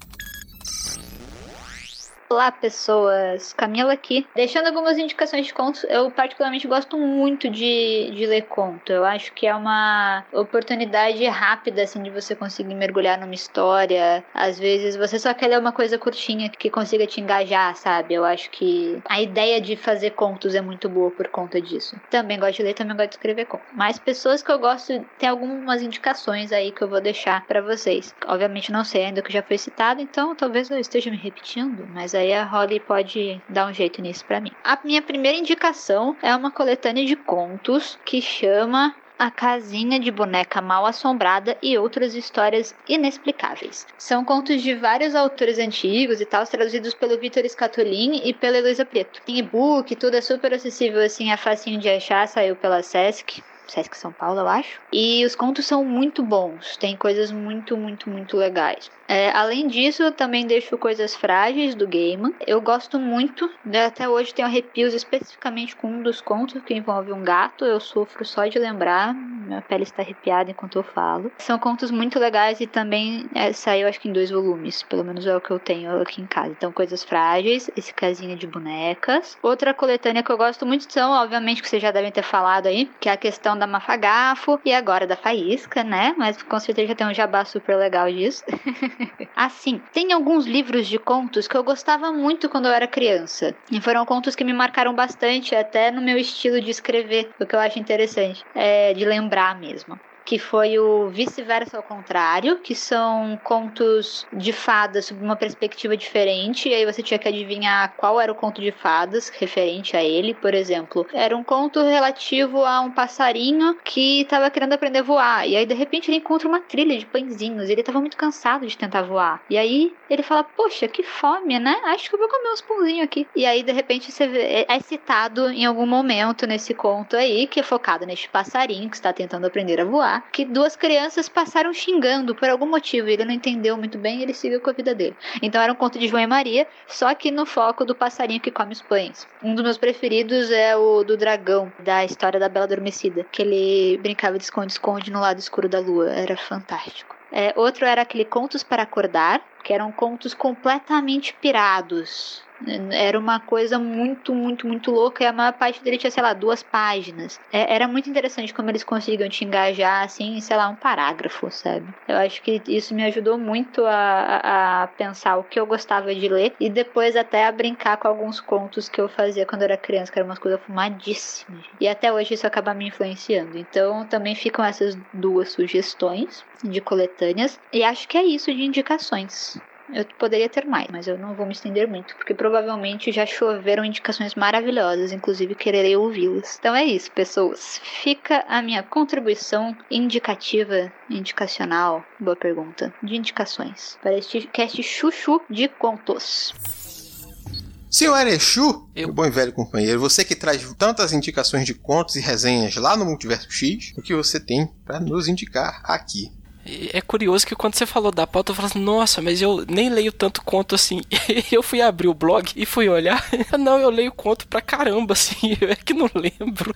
Speaker 8: Olá, pessoas. Camila aqui. Deixando algumas indicações de contos, eu particularmente gosto muito de, de ler conto. Eu acho que é uma oportunidade rápida, assim, de você conseguir mergulhar numa história. Às vezes você só quer ler uma coisa curtinha que consiga te engajar, sabe? Eu acho que a ideia de fazer contos é muito boa por conta disso. Também gosto de ler, também gosto de escrever conto. Mas pessoas que eu gosto, tem algumas indicações aí que eu vou deixar pra vocês. Obviamente não sei ainda o que já foi citado, então talvez eu esteja me repetindo, mas aí Aí a Holly pode dar um jeito nisso pra mim. A minha primeira indicação é uma coletânea de contos que chama A Casinha de Boneca Mal Assombrada e Outras Histórias Inexplicáveis. São contos de vários autores antigos e tal, traduzidos pelo Vitor Scatolini e pela Heloísa Preto. Tem e-book, tudo é super acessível, assim, é facinho de achar, saiu pela Sesc. Sesc São Paulo, eu acho. E os contos são muito bons. Tem coisas muito, muito, muito legais. É, além disso, eu também deixo Coisas Frágeis, do Gaiman. Eu gosto muito. Até hoje tenho arrepios especificamente com um dos contos que envolve um gato. Eu sofro só de lembrar. minha pele está arrepiada enquanto eu falo. São contos muito legais e também é, saiu acho que em dois volumes, pelo menos é o que eu tenho aqui em casa. Então, Coisas Frágeis, esse casinha de bonecas. Outra coletânea que eu gosto muito são, obviamente, que vocês já devem ter falado aí, que é a questão da Mafagafo e agora da Faísca, né? Mas com certeza já tem um jabá super legal disso. Assim, tem alguns livros de contos que eu gostava muito quando eu era criança. E foram contos que me marcaram bastante, até no meu estilo de escrever, o que eu acho interessante, é de lembrar mesmo. Que foi o Vice-Versa ao Contrário, que são contos de fadas sob uma perspectiva diferente, e aí você tinha que adivinhar qual era o conto de fadas referente a ele. Por exemplo, era um conto relativo a um passarinho que estava querendo aprender a voar, e aí de repente ele encontra uma trilha de pãezinhos, e ele estava muito cansado de tentar voar, e aí ele fala, poxa, que fome, né? Acho que eu vou comer uns pãozinhos aqui. E aí de repente você vê, é citado em algum momento nesse conto aí, que é focado neste passarinho que está tentando aprender a voar, que duas crianças passaram xingando por algum motivo, ele não entendeu muito bem e ele seguiu com a vida dele. Então era um conto de João e Maria, só que no foco do passarinho que come os pães. Um dos meus preferidos é o do dragão, da história da Bela Adormecida, que ele brincava de esconde-esconde no lado escuro da lua, era fantástico. É, outro era aquele Contos para Acordar, que eram contos completamente pirados. Era uma coisa muito, muito, muito louca, e a maior parte dele tinha, sei lá, duas páginas. É, era muito interessante como eles conseguiam te engajar, assim, sei lá, um parágrafo, sabe? Eu acho que isso me ajudou muito a, a pensar o que eu gostava de ler, e depois até a brincar com alguns contos que eu fazia quando eu era criança, que eram umas coisas fumadíssimas. E até hoje isso acaba me influenciando. Então também ficam essas duas sugestões de coletâneas, e acho que é isso de indicações. Eu poderia ter mais, mas eu não vou me estender muito, porque provavelmente já choveram indicações maravilhosas, inclusive quererei ouvi-las. Então é isso, pessoas. Fica a minha contribuição indicativa, indicacional, boa pergunta, de indicações para este cast chuchu de contos.
Speaker 3: Senhor Erechu,
Speaker 4: Eu.
Speaker 3: meu bom e velho companheiro, você que traz tantas indicações de contos e resenhas lá no Multiverso X, o que você tem para nos indicar aqui?
Speaker 4: É curioso que quando você falou da pauta, eu falei assim, nossa, mas eu nem leio tanto conto assim. Eu fui abrir o blog e fui olhar. Não, eu leio conto pra caramba, assim. É que não lembro.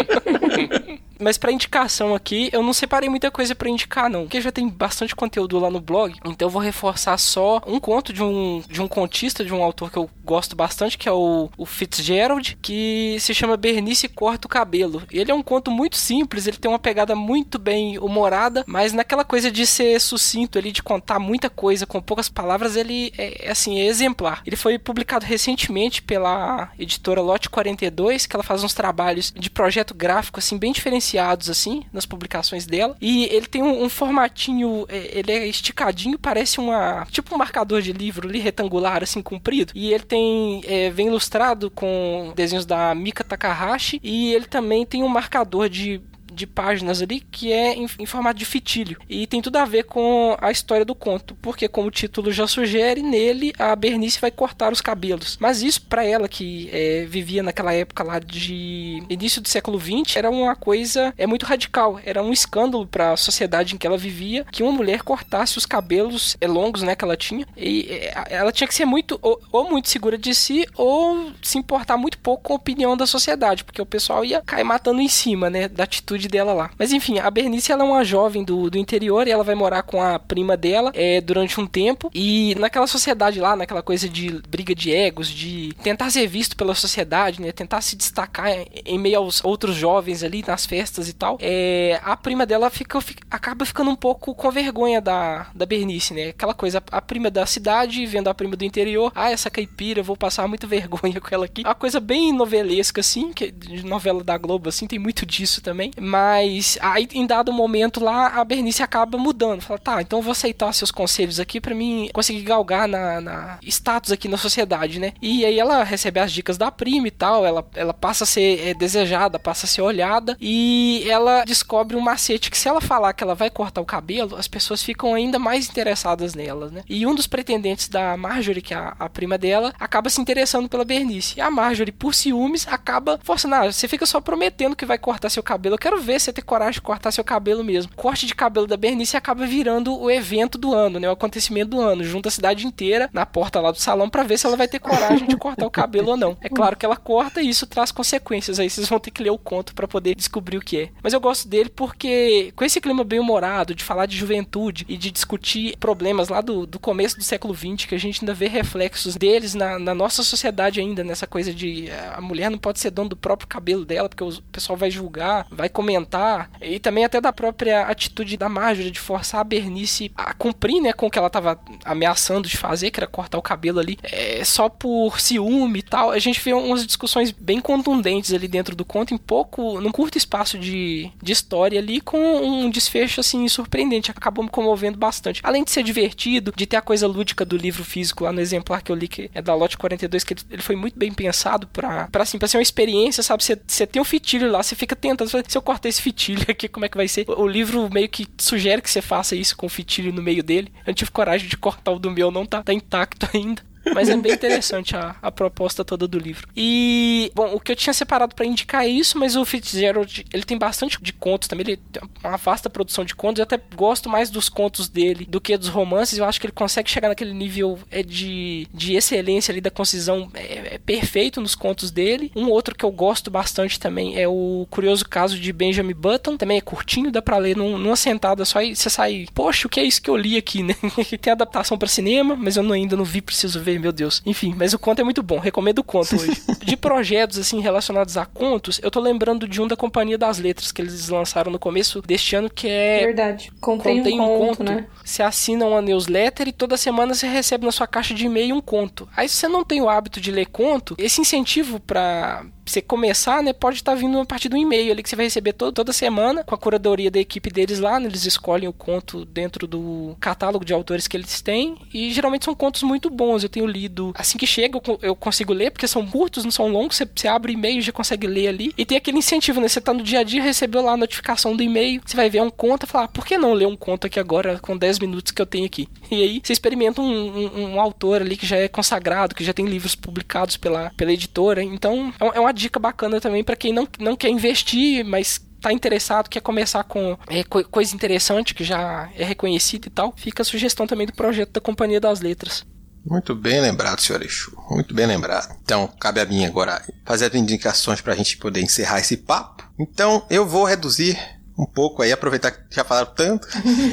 Speaker 4: Mas pra indicação aqui, eu não separei muita coisa pra indicar, não. Porque já tem bastante conteúdo lá no blog. Então eu vou reforçar só um conto de um, de um contista, de um autor que eu gosto bastante, que é o, o Fitzgerald, que se chama Bernice Corta o Cabelo. Ele é um conto muito simples, ele tem uma pegada muito bem humorada, mas naquela coisa de ser sucinto ali, de contar muita coisa com poucas palavras, ele é, assim, é exemplar. Ele foi publicado recentemente pela editora Lote quarenta e dois, que ela faz uns trabalhos de projeto gráfico, assim, bem diferenciados, assim, nas publicações dela. E ele tem um, um formatinho, é, ele é esticadinho, parece uma, tipo um marcador de livro ali, retangular, assim, comprido. E ele tem, é, vem ilustrado com desenhos da Mika Takahashi, e ele também tem um marcador de de páginas ali, que é em, em formato de fitilho. E tem tudo a ver com a história do conto, porque como o título já sugere, nele a Bernice vai cortar os cabelos. Mas isso pra ela, que é, vivia naquela época lá de início do século vinte, era uma coisa é muito radical. Era um escândalo pra sociedade em que ela vivia, que uma mulher cortasse os cabelos é, longos, né, que ela tinha. E é, ela tinha que ser muito, ou, ou muito segura de si, ou se importar muito pouco com a opinião da sociedade, porque o pessoal ia cair matando em cima, né, da atitude dela lá. Mas enfim, a Bernice, ela é uma jovem do, do interior, e ela vai morar com a prima dela é, durante um tempo, e naquela sociedade lá, naquela coisa de briga de egos, de tentar ser visto pela sociedade, né, tentar se destacar em meio aos outros jovens ali nas festas e tal, é, a prima dela fica, fica, acaba ficando um pouco com vergonha da, da Bernice, né, aquela coisa, a, a prima da cidade vendo a prima do interior, ah, essa caipira, vou passar muita vergonha com ela aqui, uma coisa bem novelesca assim, que, de novela da Globo assim, tem muito disso também. Mas aí em dado momento lá a Bernice acaba mudando, fala, tá, então eu vou aceitar seus conselhos aqui pra mim conseguir galgar na, na status aqui na sociedade, né? E aí ela recebe as dicas da prima e tal, ela, ela passa a ser é, desejada, passa a ser olhada, e ela descobre um macete que se ela falar que ela vai cortar o cabelo, as pessoas ficam ainda mais interessadas nela, né? E um dos pretendentes da Marjorie, que é a, a prima dela, acaba se interessando pela Bernice, e a Marjorie, por ciúmes, acaba forçando, ah, você fica só prometendo que vai cortar seu cabelo, eu quero ver ver você ter coragem de cortar seu cabelo mesmo. O corte de cabelo da Bernice acaba virando o evento do ano, né? O acontecimento do ano. Junta a cidade inteira na porta lá do salão pra ver se ela vai ter coragem de cortar o cabelo ou não. É claro que ela corta e isso traz consequências. Aí vocês vão ter que ler o conto pra poder descobrir o que é. Mas eu gosto dele porque, com esse clima bem humorado, de falar de juventude e de discutir problemas lá do, do começo do século vinte, que a gente ainda vê reflexos deles na, na nossa sociedade ainda, nessa coisa de a mulher não pode ser dona do próprio cabelo dela, porque o pessoal vai julgar, vai comentar, e também até da própria atitude da Marjorie de forçar a Bernice a cumprir, né, com o que ela tava ameaçando de fazer, que era cortar o cabelo ali, é, só por ciúme e tal. A gente vê umas discussões bem contundentes ali dentro do conto, em pouco, num curto espaço de, de história ali, com um desfecho, assim, surpreendente. Acabou me comovendo bastante. Além de ser divertido, de ter a coisa lúdica do livro físico lá no exemplar que eu li, que é da Lote quarenta e dois, que ele, ele foi muito bem pensado pra, pra, assim, pra ser uma experiência, sabe? Você, você tem um fitilho lá, você fica tentando, se eu cortar esse fitilho aqui, como é que vai ser? O, o livro meio que sugere que você faça isso com o fitilho no meio dele. Eu não tive coragem de cortar o do meu, não tá, tá intacto ainda. Mas é bem interessante a, a proposta toda do livro. E, bom, o que eu tinha separado pra indicar é isso, mas o Fitzgerald, ele tem bastante de contos também, ele tem uma vasta produção de contos. Eu até gosto mais dos contos dele do que dos romances. Eu acho que ele consegue chegar naquele nível é, de, de excelência ali, da concisão é, é perfeito nos contos dele. Um outro que eu gosto bastante também é o Curioso Caso de Benjamin Button. Também é curtinho, dá pra ler num, numa sentada só e você sai, poxa, o que é isso que eu li aqui, né? Tem adaptação pra cinema, mas eu não, ainda não vi, preciso ver, meu Deus. Enfim, mas o conto é muito bom, recomendo o conto hoje. De projetos, assim, relacionados a contos, eu tô lembrando de um da Companhia das Letras, que eles lançaram no começo deste ano, que é...
Speaker 7: Verdade. Contém,
Speaker 4: Contém
Speaker 7: um,
Speaker 4: um
Speaker 7: conto,
Speaker 4: conto,
Speaker 7: né?
Speaker 4: Você assina uma newsletter e toda semana você recebe na sua caixa de e-mail um conto. Aí se você não tem o hábito de ler conto, esse incentivo pra você começar, né, pode estar vindo a partir do e-mail ali que você vai receber todo, toda semana, com a curadoria da equipe deles lá, né, eles escolhem o conto dentro do catálogo de autores que eles têm, e geralmente são contos muito bons. Eu tenho lido, assim que chega eu, eu consigo ler, porque são curtos, não são longos, você, você abre o e-mail e já consegue ler ali, e tem aquele incentivo, né, você tá no dia a dia, recebeu lá a notificação do e-mail, você vai ver um conto e falar, ah, por que não ler um conto aqui agora com dez minutos que eu tenho aqui? E aí você experimenta um, um, um autor ali que já é consagrado, que já tem livros publicados pela, pela editora, então é uma dica bacana também para quem não, não quer investir, mas tá interessado, quer começar com é, co- coisa interessante que já é reconhecida e tal. Fica a sugestão também do projeto da Companhia das Letras.
Speaker 3: Muito bem lembrado, senhor Exu. Muito bem lembrado. Então, cabe a mim agora fazer as indicações para a gente poder encerrar esse papo. Então, eu vou reduzir um pouco aí, aproveitar que já falaram tanto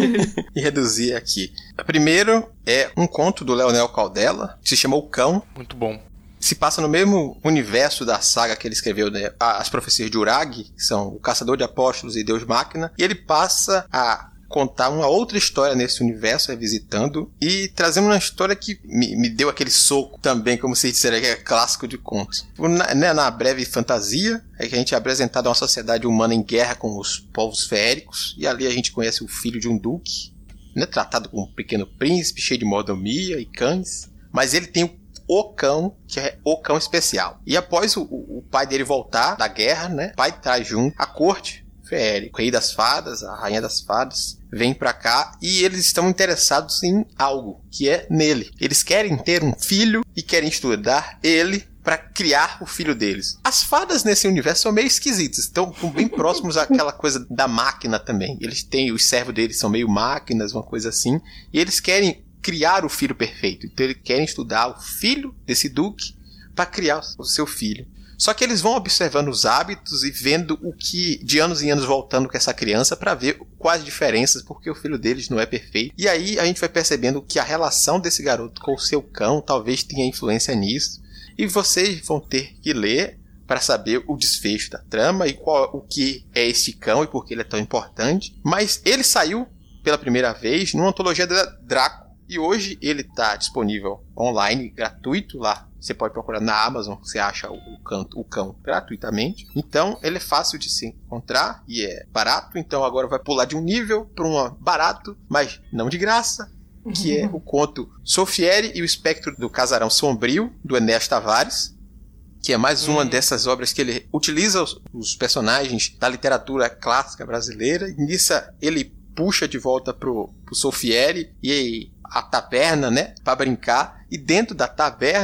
Speaker 3: e reduzir aqui. Primeiro é um conto do Leonel Caldela, que se chama O Cão.
Speaker 6: Muito bom.
Speaker 3: Se passa no mesmo universo da saga que ele escreveu, né? As Profecias de Urag, que são O Caçador de Apóstolos e Deus Máquina, e ele passa a contar uma outra história nesse universo, revisitando, e trazendo uma história que me, me deu aquele soco também, como se disser, que é clássico de contos. Na, né, na breve fantasia, é que a gente é apresentado a uma sociedade humana em guerra com os povos feéricos, e ali a gente conhece o filho de um duque, né, tratado como um pequeno príncipe, cheio de mordomia e cães, mas ele tem o O Cão, que é o cão especial. E após o, o pai dele voltar da guerra, né, o pai traz junto a corte feérica, o rei das fadas, a rainha das fadas, vem pra cá e eles estão interessados em algo, que é nele. Eles querem ter um filho e querem estudar ele para criar o filho deles. As fadas nesse universo são meio esquisitas, estão bem próximos àquela coisa da máquina também. Eles têm, os servos deles são meio máquinas, uma coisa assim, e eles querem criar o filho perfeito. Então eles querem estudar o filho desse duque para criar o seu filho. Só que eles vão observando os hábitos e vendo o que, de anos em anos voltando com essa criança para ver quais diferenças, porque o filho deles não é perfeito. E aí a gente vai percebendo que a relação desse garoto com o seu cão talvez tenha influência nisso. E vocês vão ter que ler para saber o desfecho da trama e qual, o que é este cão e por que ele é tão importante. Mas ele saiu pela primeira vez numa antologia da Draco. E hoje ele está disponível online, gratuito lá. Você pode procurar na Amazon, você acha o, cão, o cão gratuitamente. Então ele é fácil de se encontrar e é barato. Então agora vai pular de um nível para um barato, mas não de graça, que é o conto Sofieri e o Espectro do Casarão Sombrio, do Enéas Tavares, que é mais uma hum. dessas obras que ele utiliza os, os personagens da literatura clássica brasileira. E nisso ele puxa de volta pro, pro Sofieri e a taverna, né, para brincar. E dentro da taverna,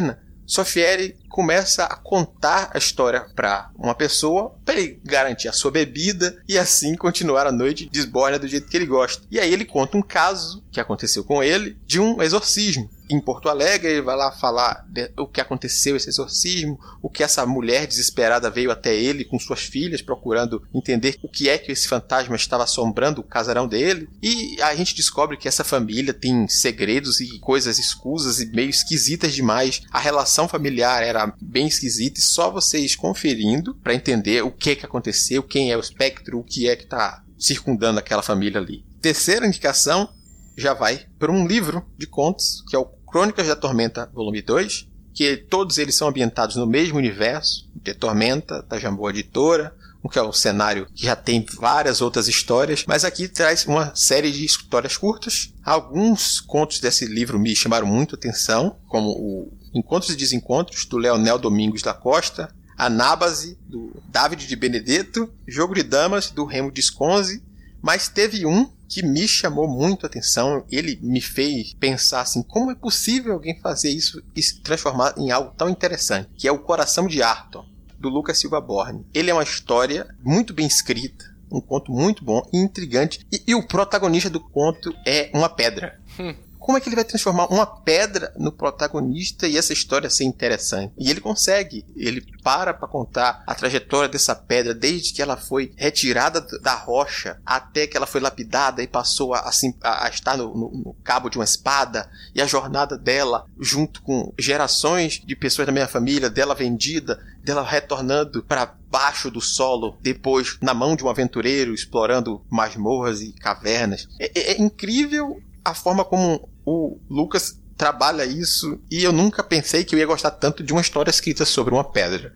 Speaker 3: Soffieri começa a contar a história para uma pessoa, para ele garantir a sua bebida e assim continuar a noite de esbórnia do jeito que ele gosta. E aí ele conta um caso que aconteceu com ele de um exorcismo. Em Porto Alegre, ele vai lá falar de, o que aconteceu, esse exorcismo, o que essa mulher desesperada veio até ele com suas filhas, procurando entender o que é que esse fantasma estava assombrando o casarão dele. E a gente descobre que essa família tem segredos e coisas escusas e meio esquisitas demais. A relação familiar era bem esquisita e só vocês conferindo para entender o que é que aconteceu, quem é o espectro, o que é que está circundando aquela família ali. Terceira indicação já vai para um livro de contos, que é o Crônicas da Tormenta, volume dois, que todos eles são ambientados no mesmo universo de Tormenta, da Jambô Editora, que é um cenário que já tem várias outras histórias, mas aqui traz uma série de histórias curtas. Alguns contos desse livro me chamaram muito atenção, como o Encontros e Desencontros, do Leonel Domingos da Costa, Anábase, do David de Benedetto, Jogo de Damas, do Remo Disconzi, mas teve um que me chamou muito a atenção. Ele me fez pensar assim, como é possível alguém fazer isso e se transformar em algo tão interessante, que é O Coração de Arthur, do Lucas Silva Borne. Ele é uma história muito bem escrita, um conto muito bom e intrigante, e, e o protagonista do conto é uma pedra. Hum. Como é que ele vai transformar uma pedra no protagonista e essa história ser interessante? E ele consegue. Ele para para contar a trajetória dessa pedra desde que ela foi retirada da rocha até que ela foi lapidada e passou a, assim, a, a estar no, no, no cabo de uma espada, e a jornada dela junto com gerações de pessoas da minha família, dela vendida, dela retornando para baixo do solo, depois na mão de um aventureiro explorando masmorras e cavernas. É, é, é incrível a forma como o Lucas trabalha isso, e eu nunca pensei que eu ia gostar tanto de uma história escrita sobre uma pedra.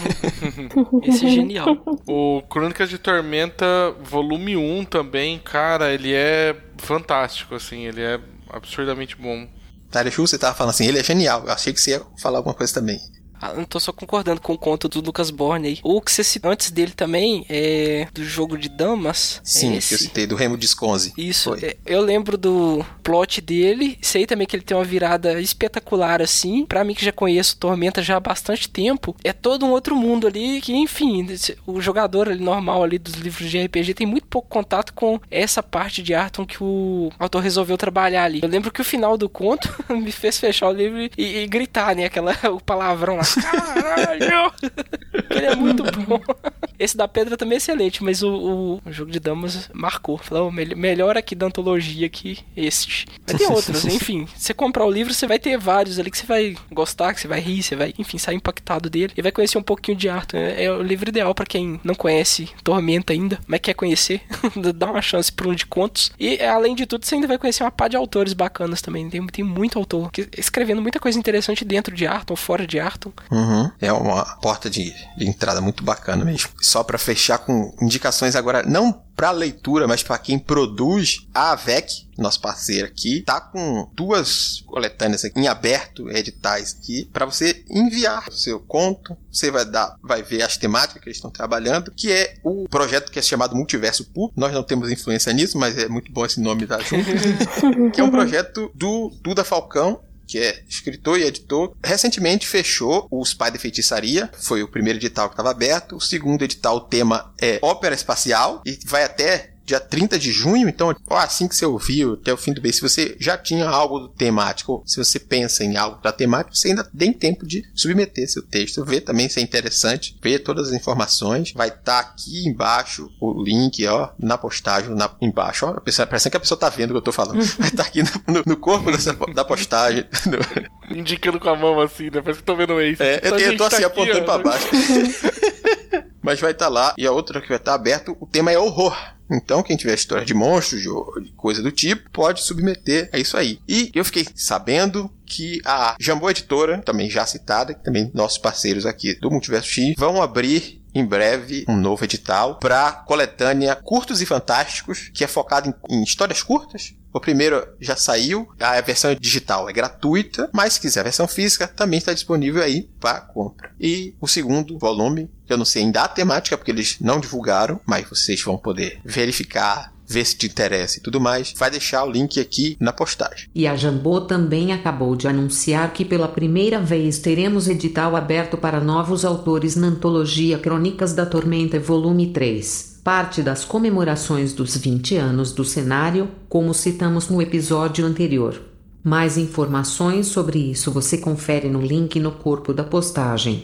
Speaker 4: Esse é genial.
Speaker 6: O Crônicas de Tormenta, volume um também, cara, ele é fantástico, assim, ele é absurdamente bom.
Speaker 3: Tarechu, você tava falando assim, ele é genial. Eu achei que você ia falar alguma coisa também.
Speaker 4: Ah, não tô só concordando com o conto do Lucas Borne aí. O que você citou antes dele também é do Jogo de Damas.
Speaker 3: Sim,
Speaker 4: esse.
Speaker 3: que eu citei, do Remo Disconzi.
Speaker 4: Isso, é, eu lembro do plot dele. Sei também que ele tem uma virada espetacular assim. Pra mim que já conheço Tormenta já há bastante tempo, é todo um outro mundo ali que, enfim, o jogador ali normal ali dos livros de R P G tem muito pouco contato com essa parte de Arthur que o autor resolveu trabalhar ali. Eu lembro que o final do conto me fez fechar o livro e, e gritar, né, aquela, o palavrão lá. Caralho! Ele é muito bom. Esse da pedra também é excelente, mas o, o, o Jogo de Damas marcou. Falou, me, melhor aqui da antologia que este. Mas tem outros, enfim. Você comprar o livro, você vai ter vários ali que você vai gostar, que você vai rir, você vai, enfim, sair impactado dele e vai conhecer um pouquinho de Arthur. É, é o livro ideal pra quem não conhece Tormenta ainda, mas quer conhecer. Dá uma chance pra um de contos. E, além de tudo, você ainda vai conhecer uma pá de autores bacanas também. Tem, tem muito autor que, escrevendo muita coisa interessante dentro de Arthur, fora de Arthur.
Speaker 3: Uhum. É uma porta de, de entrada muito bacana mesmo. Só para fechar com indicações agora, não para leitura, mas para quem produz, a AVEC, nosso parceiro aqui, tá com duas coletâneas aqui, em aberto, editais aqui, para você enviar o seu conto. Você vai dar, vai ver as temáticas que eles estão trabalhando, que é o projeto que é chamado Multiverso Público. Nós não temos influência nisso, mas é muito bom esse nome da junto. Que é um projeto do Duda Falcão, que é escritor e editor. Recentemente fechou o Spider Feitiçaria, foi o primeiro edital que estava aberto. O segundo edital, o tema é Ópera Espacial, e vai até dia trinta de junho, então assim que você ouviu até o fim do mês, se você já tinha algo temático, se você pensa em algo da temática, você ainda tem tempo de submeter seu texto, ver também se é interessante, ver todas as informações. Vai estar tá aqui embaixo o link, ó, na postagem, na, embaixo, ó, parece que a pessoa tá vendo o que eu tô falando. Vai estar tá aqui no, no corpo dessa, da postagem. No...
Speaker 6: Indicando com a mão assim, né? Parece que tô vendo isso.
Speaker 3: É, eu, eu tô assim, tá apontando aqui, pra baixo. Mas vai estar tá lá, e a outra que vai estar tá aberto, o tema é horror. Então, quem tiver história de monstros, de, de coisa do tipo, pode submeter a isso aí. E eu fiquei sabendo que a Jambô Editora, também já citada, também nossos parceiros aqui do Multiverso X, vão abrir em breve um novo edital para coletânea Curtos e Fantásticos, que é focado em, em histórias curtas. O primeiro já saiu, a versão digital é gratuita, mas se quiser a versão física, também está disponível aí para compra. E o segundo volume, eu não sei ainda a temática, porque eles não divulgaram, mas vocês vão poder verificar, ver se te interessa e tudo mais, vai deixar o link aqui na postagem.
Speaker 1: E a Jambô também acabou de anunciar que pela primeira vez teremos edital aberto para novos autores na antologia Crônicas da Tormenta volume três, parte das comemorações dos vinte anos do cenário, como citamos no episódio anterior. Mais informações sobre isso você confere no link no corpo da postagem.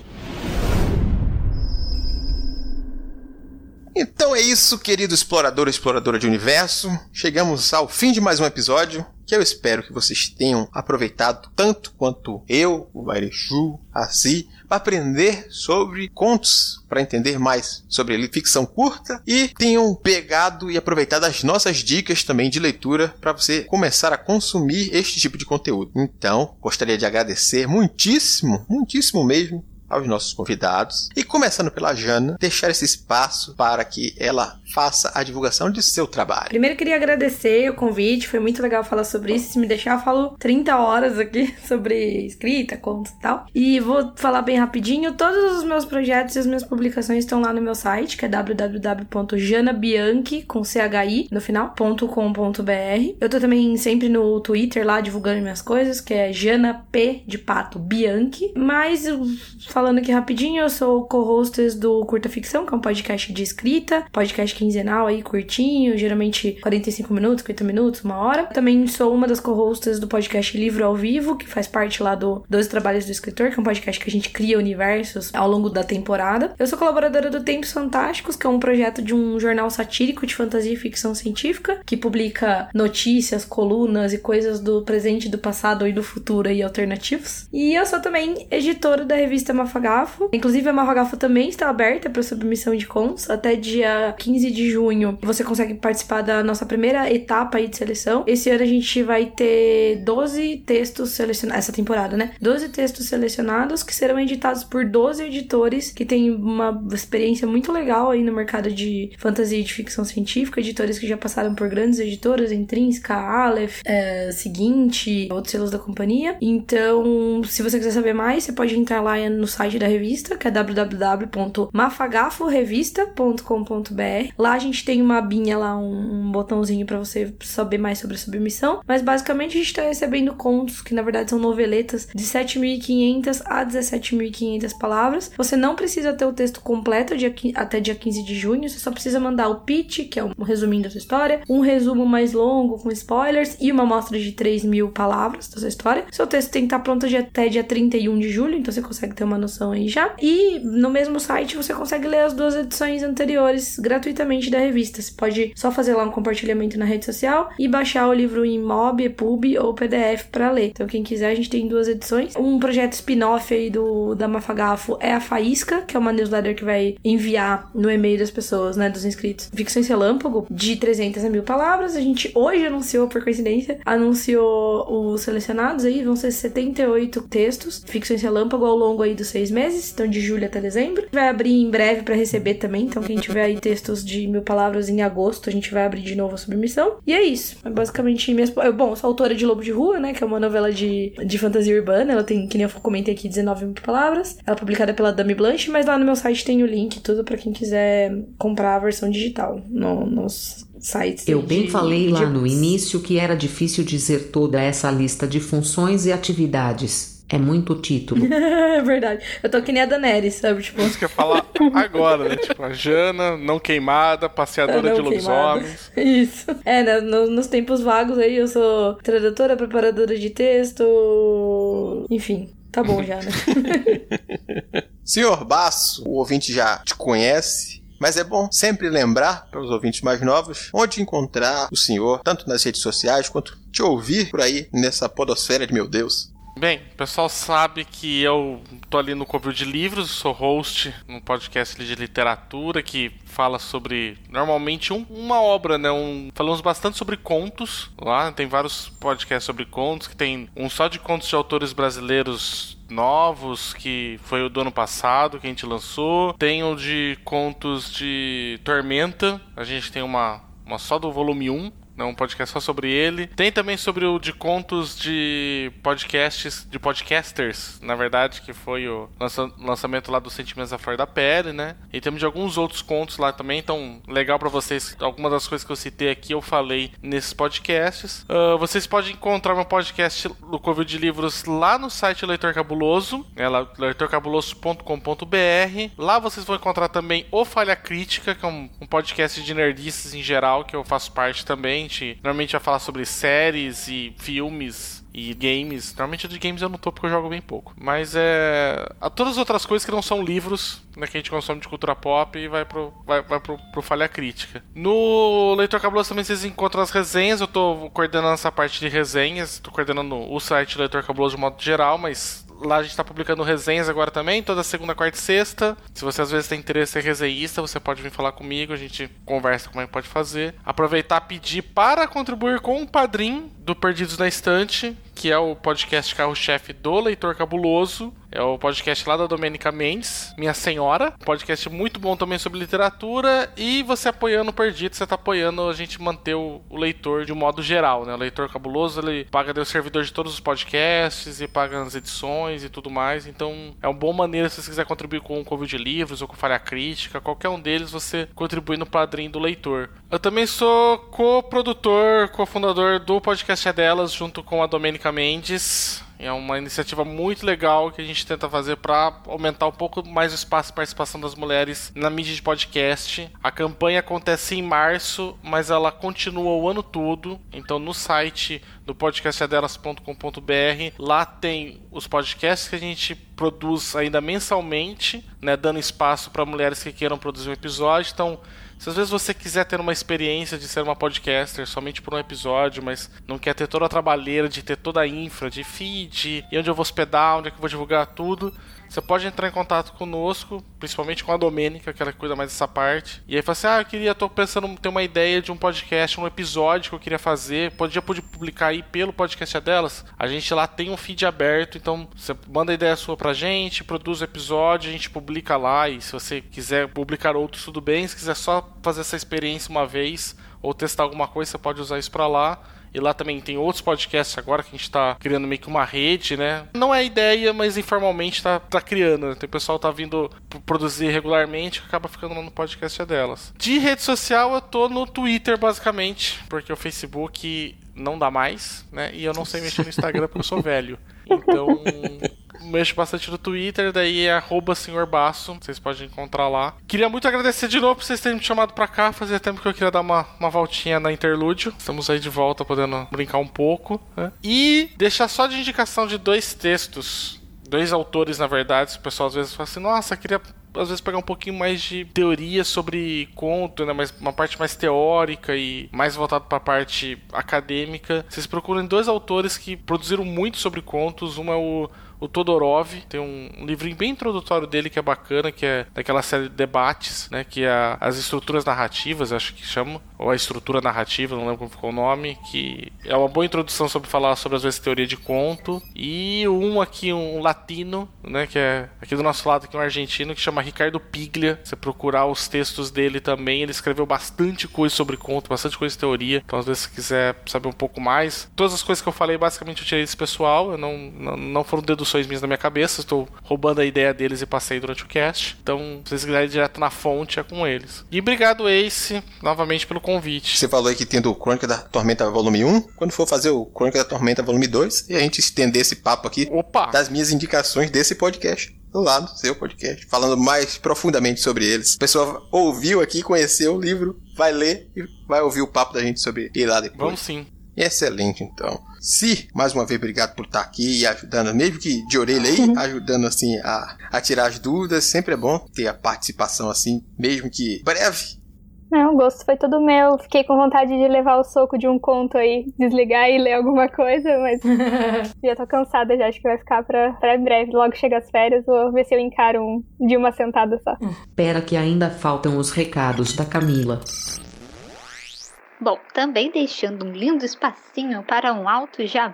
Speaker 3: Então é isso, querido explorador e exploradora de universo. Chegamos ao fim de mais um episódio, que eu espero que vocês tenham aproveitado tanto quanto eu, o Bairexu, a Si, para aprender sobre contos, para entender mais sobre ficção curta e tenham pegado e aproveitado as nossas dicas também de leitura para você começar a consumir este tipo de conteúdo. Então, gostaria de agradecer muitíssimo, muitíssimo mesmo aos nossos convidados e, começando pela Jana, deixar esse espaço para que ela faça a divulgação de seu trabalho.
Speaker 7: Primeiro eu queria agradecer o convite, foi muito legal falar sobre isso. Se me deixar, eu falo trinta horas aqui sobre escrita, contos e tal. E vou falar bem rapidinho, todos os meus projetos e as minhas publicações estão lá no meu site, que é w w w ponto jana bianchi, com C H I no final, ponto com ponto b r. Eu tô também sempre no Twitter lá divulgando minhas coisas, que é Jana P de Pato Bianchi. Mas falando aqui rapidinho, eu sou co-hostess do Curta Ficção, que é um podcast de escrita, podcast quinzenal aí, curtinho, geralmente quarenta e cinco minutos, cinquenta minutos, uma hora. Também sou uma das co-hostess do podcast Livro ao Vivo, que faz parte lá do doze Trabalhos do Escritor, que é um podcast que a gente cria universos ao longo da temporada. Eu sou colaboradora do Tempos Fantásticos, que é um projeto de um jornal satírico de fantasia e ficção científica, que publica notícias, colunas e coisas do presente, do passado e do futuro e alternativos. E eu sou também editora da revista Mafagafo. Inclusive, a Mafagafo também está aberta para submissão de contos até dia quinze de junho. Você consegue participar da nossa primeira etapa aí de seleção. Esse ano a gente vai ter doze textos selecionados, essa temporada, né? doze textos selecionados que serão editados por doze editores que têm uma experiência muito legal aí no mercado de fantasia e de ficção científica, editores que já passaram por grandes editoras, Intrínseca, Aleph, é, Seguinte, outros selos da companhia. Então, se você quiser saber mais, você pode entrar lá no site da revista, que é w w w ponto mafagafo revista ponto com ponto b r. Lá a gente tem uma abinha lá, um, um botãozinho pra você saber mais sobre a submissão, mas basicamente a gente tá recebendo contos, que na verdade são noveletas, de sete mil e quinhentas a dezessete mil e quinhentas palavras. Você não precisa ter o texto completo dia, até dia quinze de junho, você só precisa mandar o pitch, que é um resuminho da sua história, um resumo mais longo com spoilers e uma amostra de três mil palavras da sua história. Seu texto tem que estar pronto até dia trinta e um de julho, então você consegue ter uma noção aí já. E no mesmo site você consegue ler as duas edições anteriores gratuitamente da revista. Você pode só fazer lá um compartilhamento na rede social e baixar o livro em M O B, EPUB ou P D F para ler. Então quem quiser, a gente tem duas edições. Um projeto spin-off aí do, da Mafagafo é a Faísca, que é uma newsletter que vai enviar no e-mail das pessoas, né, dos inscritos, ficções relâmpago de trezentas a mil palavras. A gente hoje anunciou, por coincidência, anunciou os selecionados aí, vão ser setenta e oito textos, ficções relâmpago ao longo aí dos seis meses, então de julho até dezembro. Vai abrir em breve para receber também, então quem tiver aí textos de mil palavras em agosto, a gente vai abrir de novo a submissão. E é isso, é basicamente minhas... Bom, eu sou autora de Lobo de Rua, né, que é uma novela de, de fantasia urbana, ela tem, que nem eu comentei aqui, dezenove mil palavras, ela é publicada pela Dame Blanche, mas lá no meu site tem o link, tudo para quem quiser comprar a versão digital, no, nos sites.
Speaker 1: Eu bem
Speaker 7: de,
Speaker 1: falei lá
Speaker 7: de...
Speaker 1: no início que era difícil dizer toda essa lista de funções e atividades. É muito título.
Speaker 7: É verdade. Eu tô que nem a Daenerys, sabe? Tipo...
Speaker 6: Isso que eu ia falar agora, né? Tipo, a Jana, não queimada, passeadora não de lobisomens.
Speaker 7: Isso. É, né? No, nos tempos vagos aí eu sou tradutora, preparadora de texto... Enfim, tá bom já, né?
Speaker 3: Senhor Basso, o ouvinte já te conhece, mas é bom sempre lembrar para os ouvintes mais novos onde encontrar o senhor, tanto nas redes sociais quanto te ouvir por aí nessa podosfera de meu Deus.
Speaker 6: Bem, o pessoal sabe que eu tô ali no Covil de Livros, sou host num podcast de literatura que fala sobre, normalmente, um, uma obra, né? Um, falamos bastante sobre contos lá, tem vários podcasts sobre contos, que tem um só de contos de autores brasileiros novos, que foi o do ano passado que a gente lançou. Tem o de contos de Tormenta, a gente tem uma, uma só do volume um, né, um podcast só sobre ele. Tem também sobre o de contos de podcasts, de podcasters, na verdade, que foi o lança, lançamento lá dos Sentimentos da Flor da Pele, né? E temos de alguns outros contos lá também, então legal pra vocês. Algumas das coisas que eu citei aqui eu falei nesses podcasts. Uh, vocês podem encontrar meu podcast do Covil de Livros lá no site Leitor Cabuloso, é lá leitor cabuloso ponto com ponto b r. Lá vocês vão encontrar também o Falha Crítica, que é um, um podcast de nerdices em geral, que eu faço parte também. A gente normalmente vai falar sobre séries e filmes e games. Normalmente de games eu não tô porque eu jogo bem pouco. Mas é... a todas as outras coisas que não são livros, né, que a gente consome de cultura pop e vai pro, vai, vai pro, pro Falha Crítica. No Leitor Cabuloso também vocês encontram as resenhas. Eu tô coordenando essa parte de resenhas. Tô coordenando o site Leitor Cabuloso de modo geral, mas lá a gente tá publicando resenhas agora também, toda segunda, quarta e sexta. Se você às vezes tem interesse em resenhista, você pode vir falar comigo, a gente conversa como é que pode fazer. Aproveitar e pedir para contribuir com o Padrim do Perdidos na Estante, que é o podcast carro-chefe do Leitor Cabuloso. É o podcast lá da Domênica Mendes, minha senhora. Podcast muito bom também sobre literatura. E você apoiando o Perdido, você tá apoiando a gente manter o, o leitor de um modo geral, né? O Leitor Cabuloso, ele paga o servidor de todos os podcasts e paga as edições e tudo mais. Então é uma boa maneira, se você quiser contribuir com o Covil de Livros ou com Falha Crítica, qualquer um deles, você contribui no Padrim do Leitor. Eu também sou co-produtor, cofundador do Podcast É Delas, junto com a Domênica Mendes. É uma iniciativa muito legal que a gente tenta fazer para aumentar um pouco mais o espaço de participação das mulheres na mídia de podcast. A campanha acontece em março, mas ela continua o ano todo. Então no site do podcast é delas ponto com ponto b r, lá tem os podcasts que a gente produz ainda mensalmente, né, dando espaço para mulheres que queiram produzir um episódio. Então, se às vezes você quiser ter uma experiência de ser uma podcaster somente por um episódio, mas não quer ter toda a trabalheira de ter toda a infra, de feed, e onde eu vou hospedar, onde é que eu vou divulgar tudo, você pode entrar em contato conosco, principalmente com a Domênica, que ela cuida mais dessa parte. E aí fala assim, ah, eu queria, tô pensando em ter uma ideia de um podcast, um episódio que eu queria fazer, podia publicar aí pelo podcast delas. A gente lá tem um feed aberto, então você manda a ideia sua pra gente, produz o episódio, a gente publica lá, e se você quiser publicar outros, tudo bem. Se quiser só fazer essa experiência uma vez, ou testar alguma coisa, você pode usar isso pra lá. E lá também tem outros podcasts agora que a gente tá criando meio que uma rede, né? Não é ideia, mas informalmente tá, tá criando, né? Tem pessoal que tá vindo produzir regularmente, que acaba ficando lá no podcast delas. De rede social, eu tô no Twitter, basicamente, porque o Facebook não dá mais, né? E eu não sei mexer no Instagram porque eu sou velho. Então, mexo bastante no Twitter, daí é arroba senhor basso, vocês podem encontrar lá. Queria muito agradecer de novo por vocês terem me chamado pra cá, fazia tempo que eu queria dar uma, uma voltinha na Interlúdio. Estamos aí de volta, podendo brincar um pouco, né? E deixar só de indicação de dois textos, dois autores, na verdade. O pessoal às vezes fala assim, nossa, queria às vezes pegar um pouquinho mais de teoria sobre conto, né, mas uma parte mais teórica e mais voltado para a parte acadêmica. Vocês procuram dois autores que produziram muito sobre contos. Um é o o Todorov, tem um livrinho bem introdutório dele que é bacana, que é daquela série de debates, né, que é as estruturas narrativas, acho que chama, ou a estrutura narrativa, não lembro como ficou o nome, que é uma boa introdução sobre falar sobre, às vezes, teoria de conto. E um aqui, um latino, né, que é aqui do nosso lado, aqui um argentino, que chama Ricardo Piglia. Você procurar os textos dele também, ele escreveu bastante coisa sobre conto, bastante coisa de teoria, então às vezes se quiser saber um pouco mais. Todas as coisas que eu falei, basicamente eu tirei desse pessoal, eu não, não, não foram deduções minhas na minha cabeça, estou roubando a ideia deles e passei durante o cast. Então, se vocês quiserem ir direto na fonte, é com eles. E obrigado, Ace, novamente pelo convite.
Speaker 3: Você falou aí que tem do Crônica da Tormenta volume um. Quando for fazer o Crônica da Tormenta volume dois, e a gente estender esse papo aqui,
Speaker 6: opa,
Speaker 3: das minhas indicações desse podcast, lá no seu podcast, falando mais profundamente sobre eles. A pessoa ouviu aqui, conheceu o livro, vai ler e vai ouvir o papo da gente sobre ele lá depois.
Speaker 6: Vamos sim.
Speaker 3: Excelente, então. Si, mais uma vez, obrigado por estar aqui e ajudando, mesmo que de orelha aí, ajudando assim a, a tirar as dúvidas. Sempre é bom ter a participação assim, mesmo que breve.
Speaker 5: Não, o gosto foi todo meu. Fiquei com vontade de levar o soco de um conto aí, desligar e ler alguma coisa, mas já tô cansada já, acho que vai ficar pra, pra breve. Logo chega as férias, vou ver se eu encaro um de uma sentada só.
Speaker 1: Pera que ainda faltam os recados da Camila.
Speaker 8: Bom, também deixando um lindo espacinho para um alto jabá.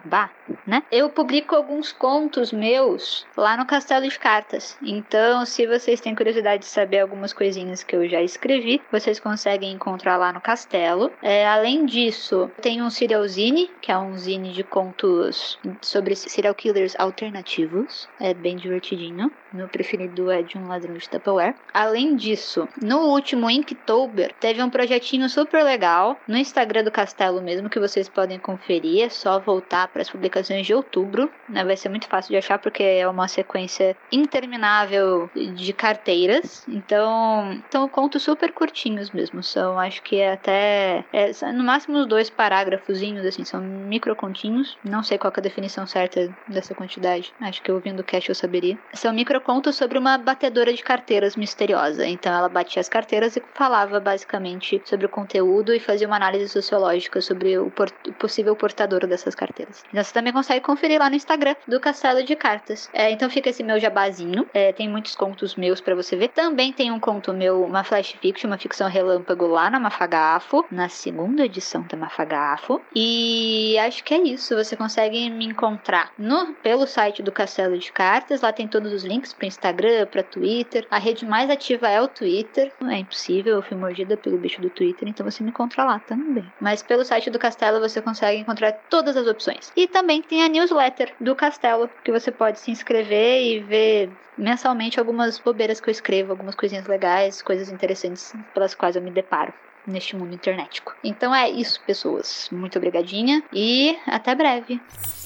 Speaker 8: né? Eu publico alguns contos meus lá no Castelo de Cartas. Então, se vocês têm curiosidade de saber algumas coisinhas que eu já escrevi, vocês conseguem encontrar lá no Castelo. É, além disso, tem um Serial Zine, que é um zine de contos sobre serial killers alternativos. É bem divertidinho. Meu preferido é de um ladrão de Tupperware. Além disso, no último Inktober, teve um projetinho super legal no Instagram do Castelo mesmo, que vocês podem conferir. É só voltar para as publicações de outubro, né? Vai ser muito fácil de achar, porque é uma sequência interminável de carteiras. Então, são contos super curtinhos mesmo. São, acho que é até... É, no máximo uns dois parágrafozinhos, assim. São microcontinhos. Não sei qual que é a definição certa dessa quantidade. Acho que ouvindo o cast eu saberia. São microcontos sobre uma batedora de carteiras misteriosa. Então ela batia as carteiras e falava basicamente sobre o conteúdo e fazia uma análise sociológica sobre o, por- o possível portador dessas carteiras. Então você também consegue conferir lá no Instagram do Castelo de Cartas. É, então fica esse meu jabazinho. É, tem muitos contos meus pra você ver. Também tem um conto meu, uma flash fiction, uma ficção relâmpago lá na Mafagafo, na segunda edição da Mafagafo. E acho que é isso. Você consegue me encontrar no, pelo site do Castelo de Cartas. Lá tem todos os links para Instagram, para Twitter. A rede mais ativa é o Twitter. É impossível, eu fui mordida pelo bicho do Twitter, então você me encontra lá também. Mas pelo site do Castelo você consegue encontrar todas as opções. E também tem a newsletter do Castelo, que você pode se inscrever e ver mensalmente algumas bobeiras que eu escrevo, algumas coisinhas legais, coisas interessantes pelas quais eu me deparo neste mundo internetico. Então é isso, pessoas. Muito obrigadinha e até breve.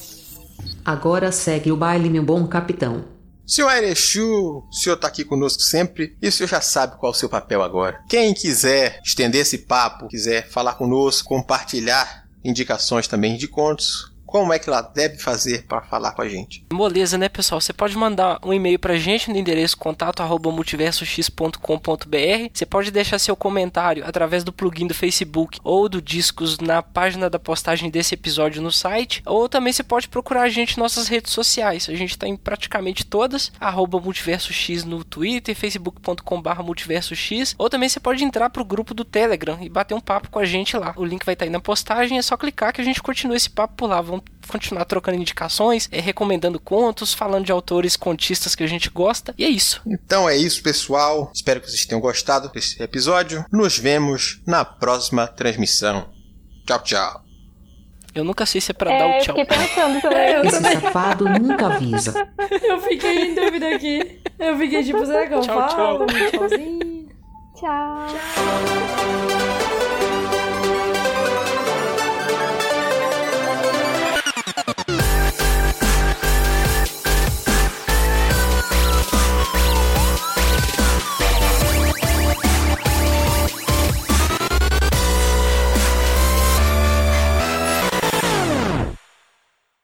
Speaker 1: Agora segue o baile, meu bom capitão.
Speaker 3: Senhor Erechu, o senhor tá aqui conosco sempre e o senhor já sabe qual é o seu papel agora. Quem quiser estender esse papo, quiser falar conosco, compartilhar indicações também de contos, como é que ela deve fazer para falar com a gente?
Speaker 4: Moleza, né, pessoal? Você pode mandar um e-mail pra gente no endereço contato arroba multiversox ponto com ponto br. Você pode deixar seu comentário através do plugin do Facebook ou do Discos na página da postagem desse episódio no site. Ou também você pode procurar a gente em nossas redes sociais. A gente está em praticamente todas, arroba multiversox no Twitter, facebook ponto com barra multiversox. Ou também você pode entrar pro grupo do Telegram e bater um papo com a gente lá. O link vai estar aí na postagem, é só clicar que a gente continua esse papo por lá. Vamos continuar trocando indicações, é, recomendando contos, falando de autores contistas que a gente gosta, e é isso.
Speaker 3: Então é isso, pessoal. Espero que vocês tenham gostado desse episódio. Nos vemos na próxima transmissão. Tchau, tchau.
Speaker 4: Eu nunca sei se é pra
Speaker 5: É,
Speaker 4: dar o
Speaker 5: eu
Speaker 4: tchau.
Speaker 5: fiquei pensando também.
Speaker 7: Eu
Speaker 1: Esse
Speaker 7: também.
Speaker 1: safado nunca avisa.
Speaker 7: Eu fiquei em dúvida aqui. Eu fiquei tipo, será que eu
Speaker 4: Tchau,
Speaker 7: falo?
Speaker 4: tchau.
Speaker 7: Tchauzinho.
Speaker 5: Tchau.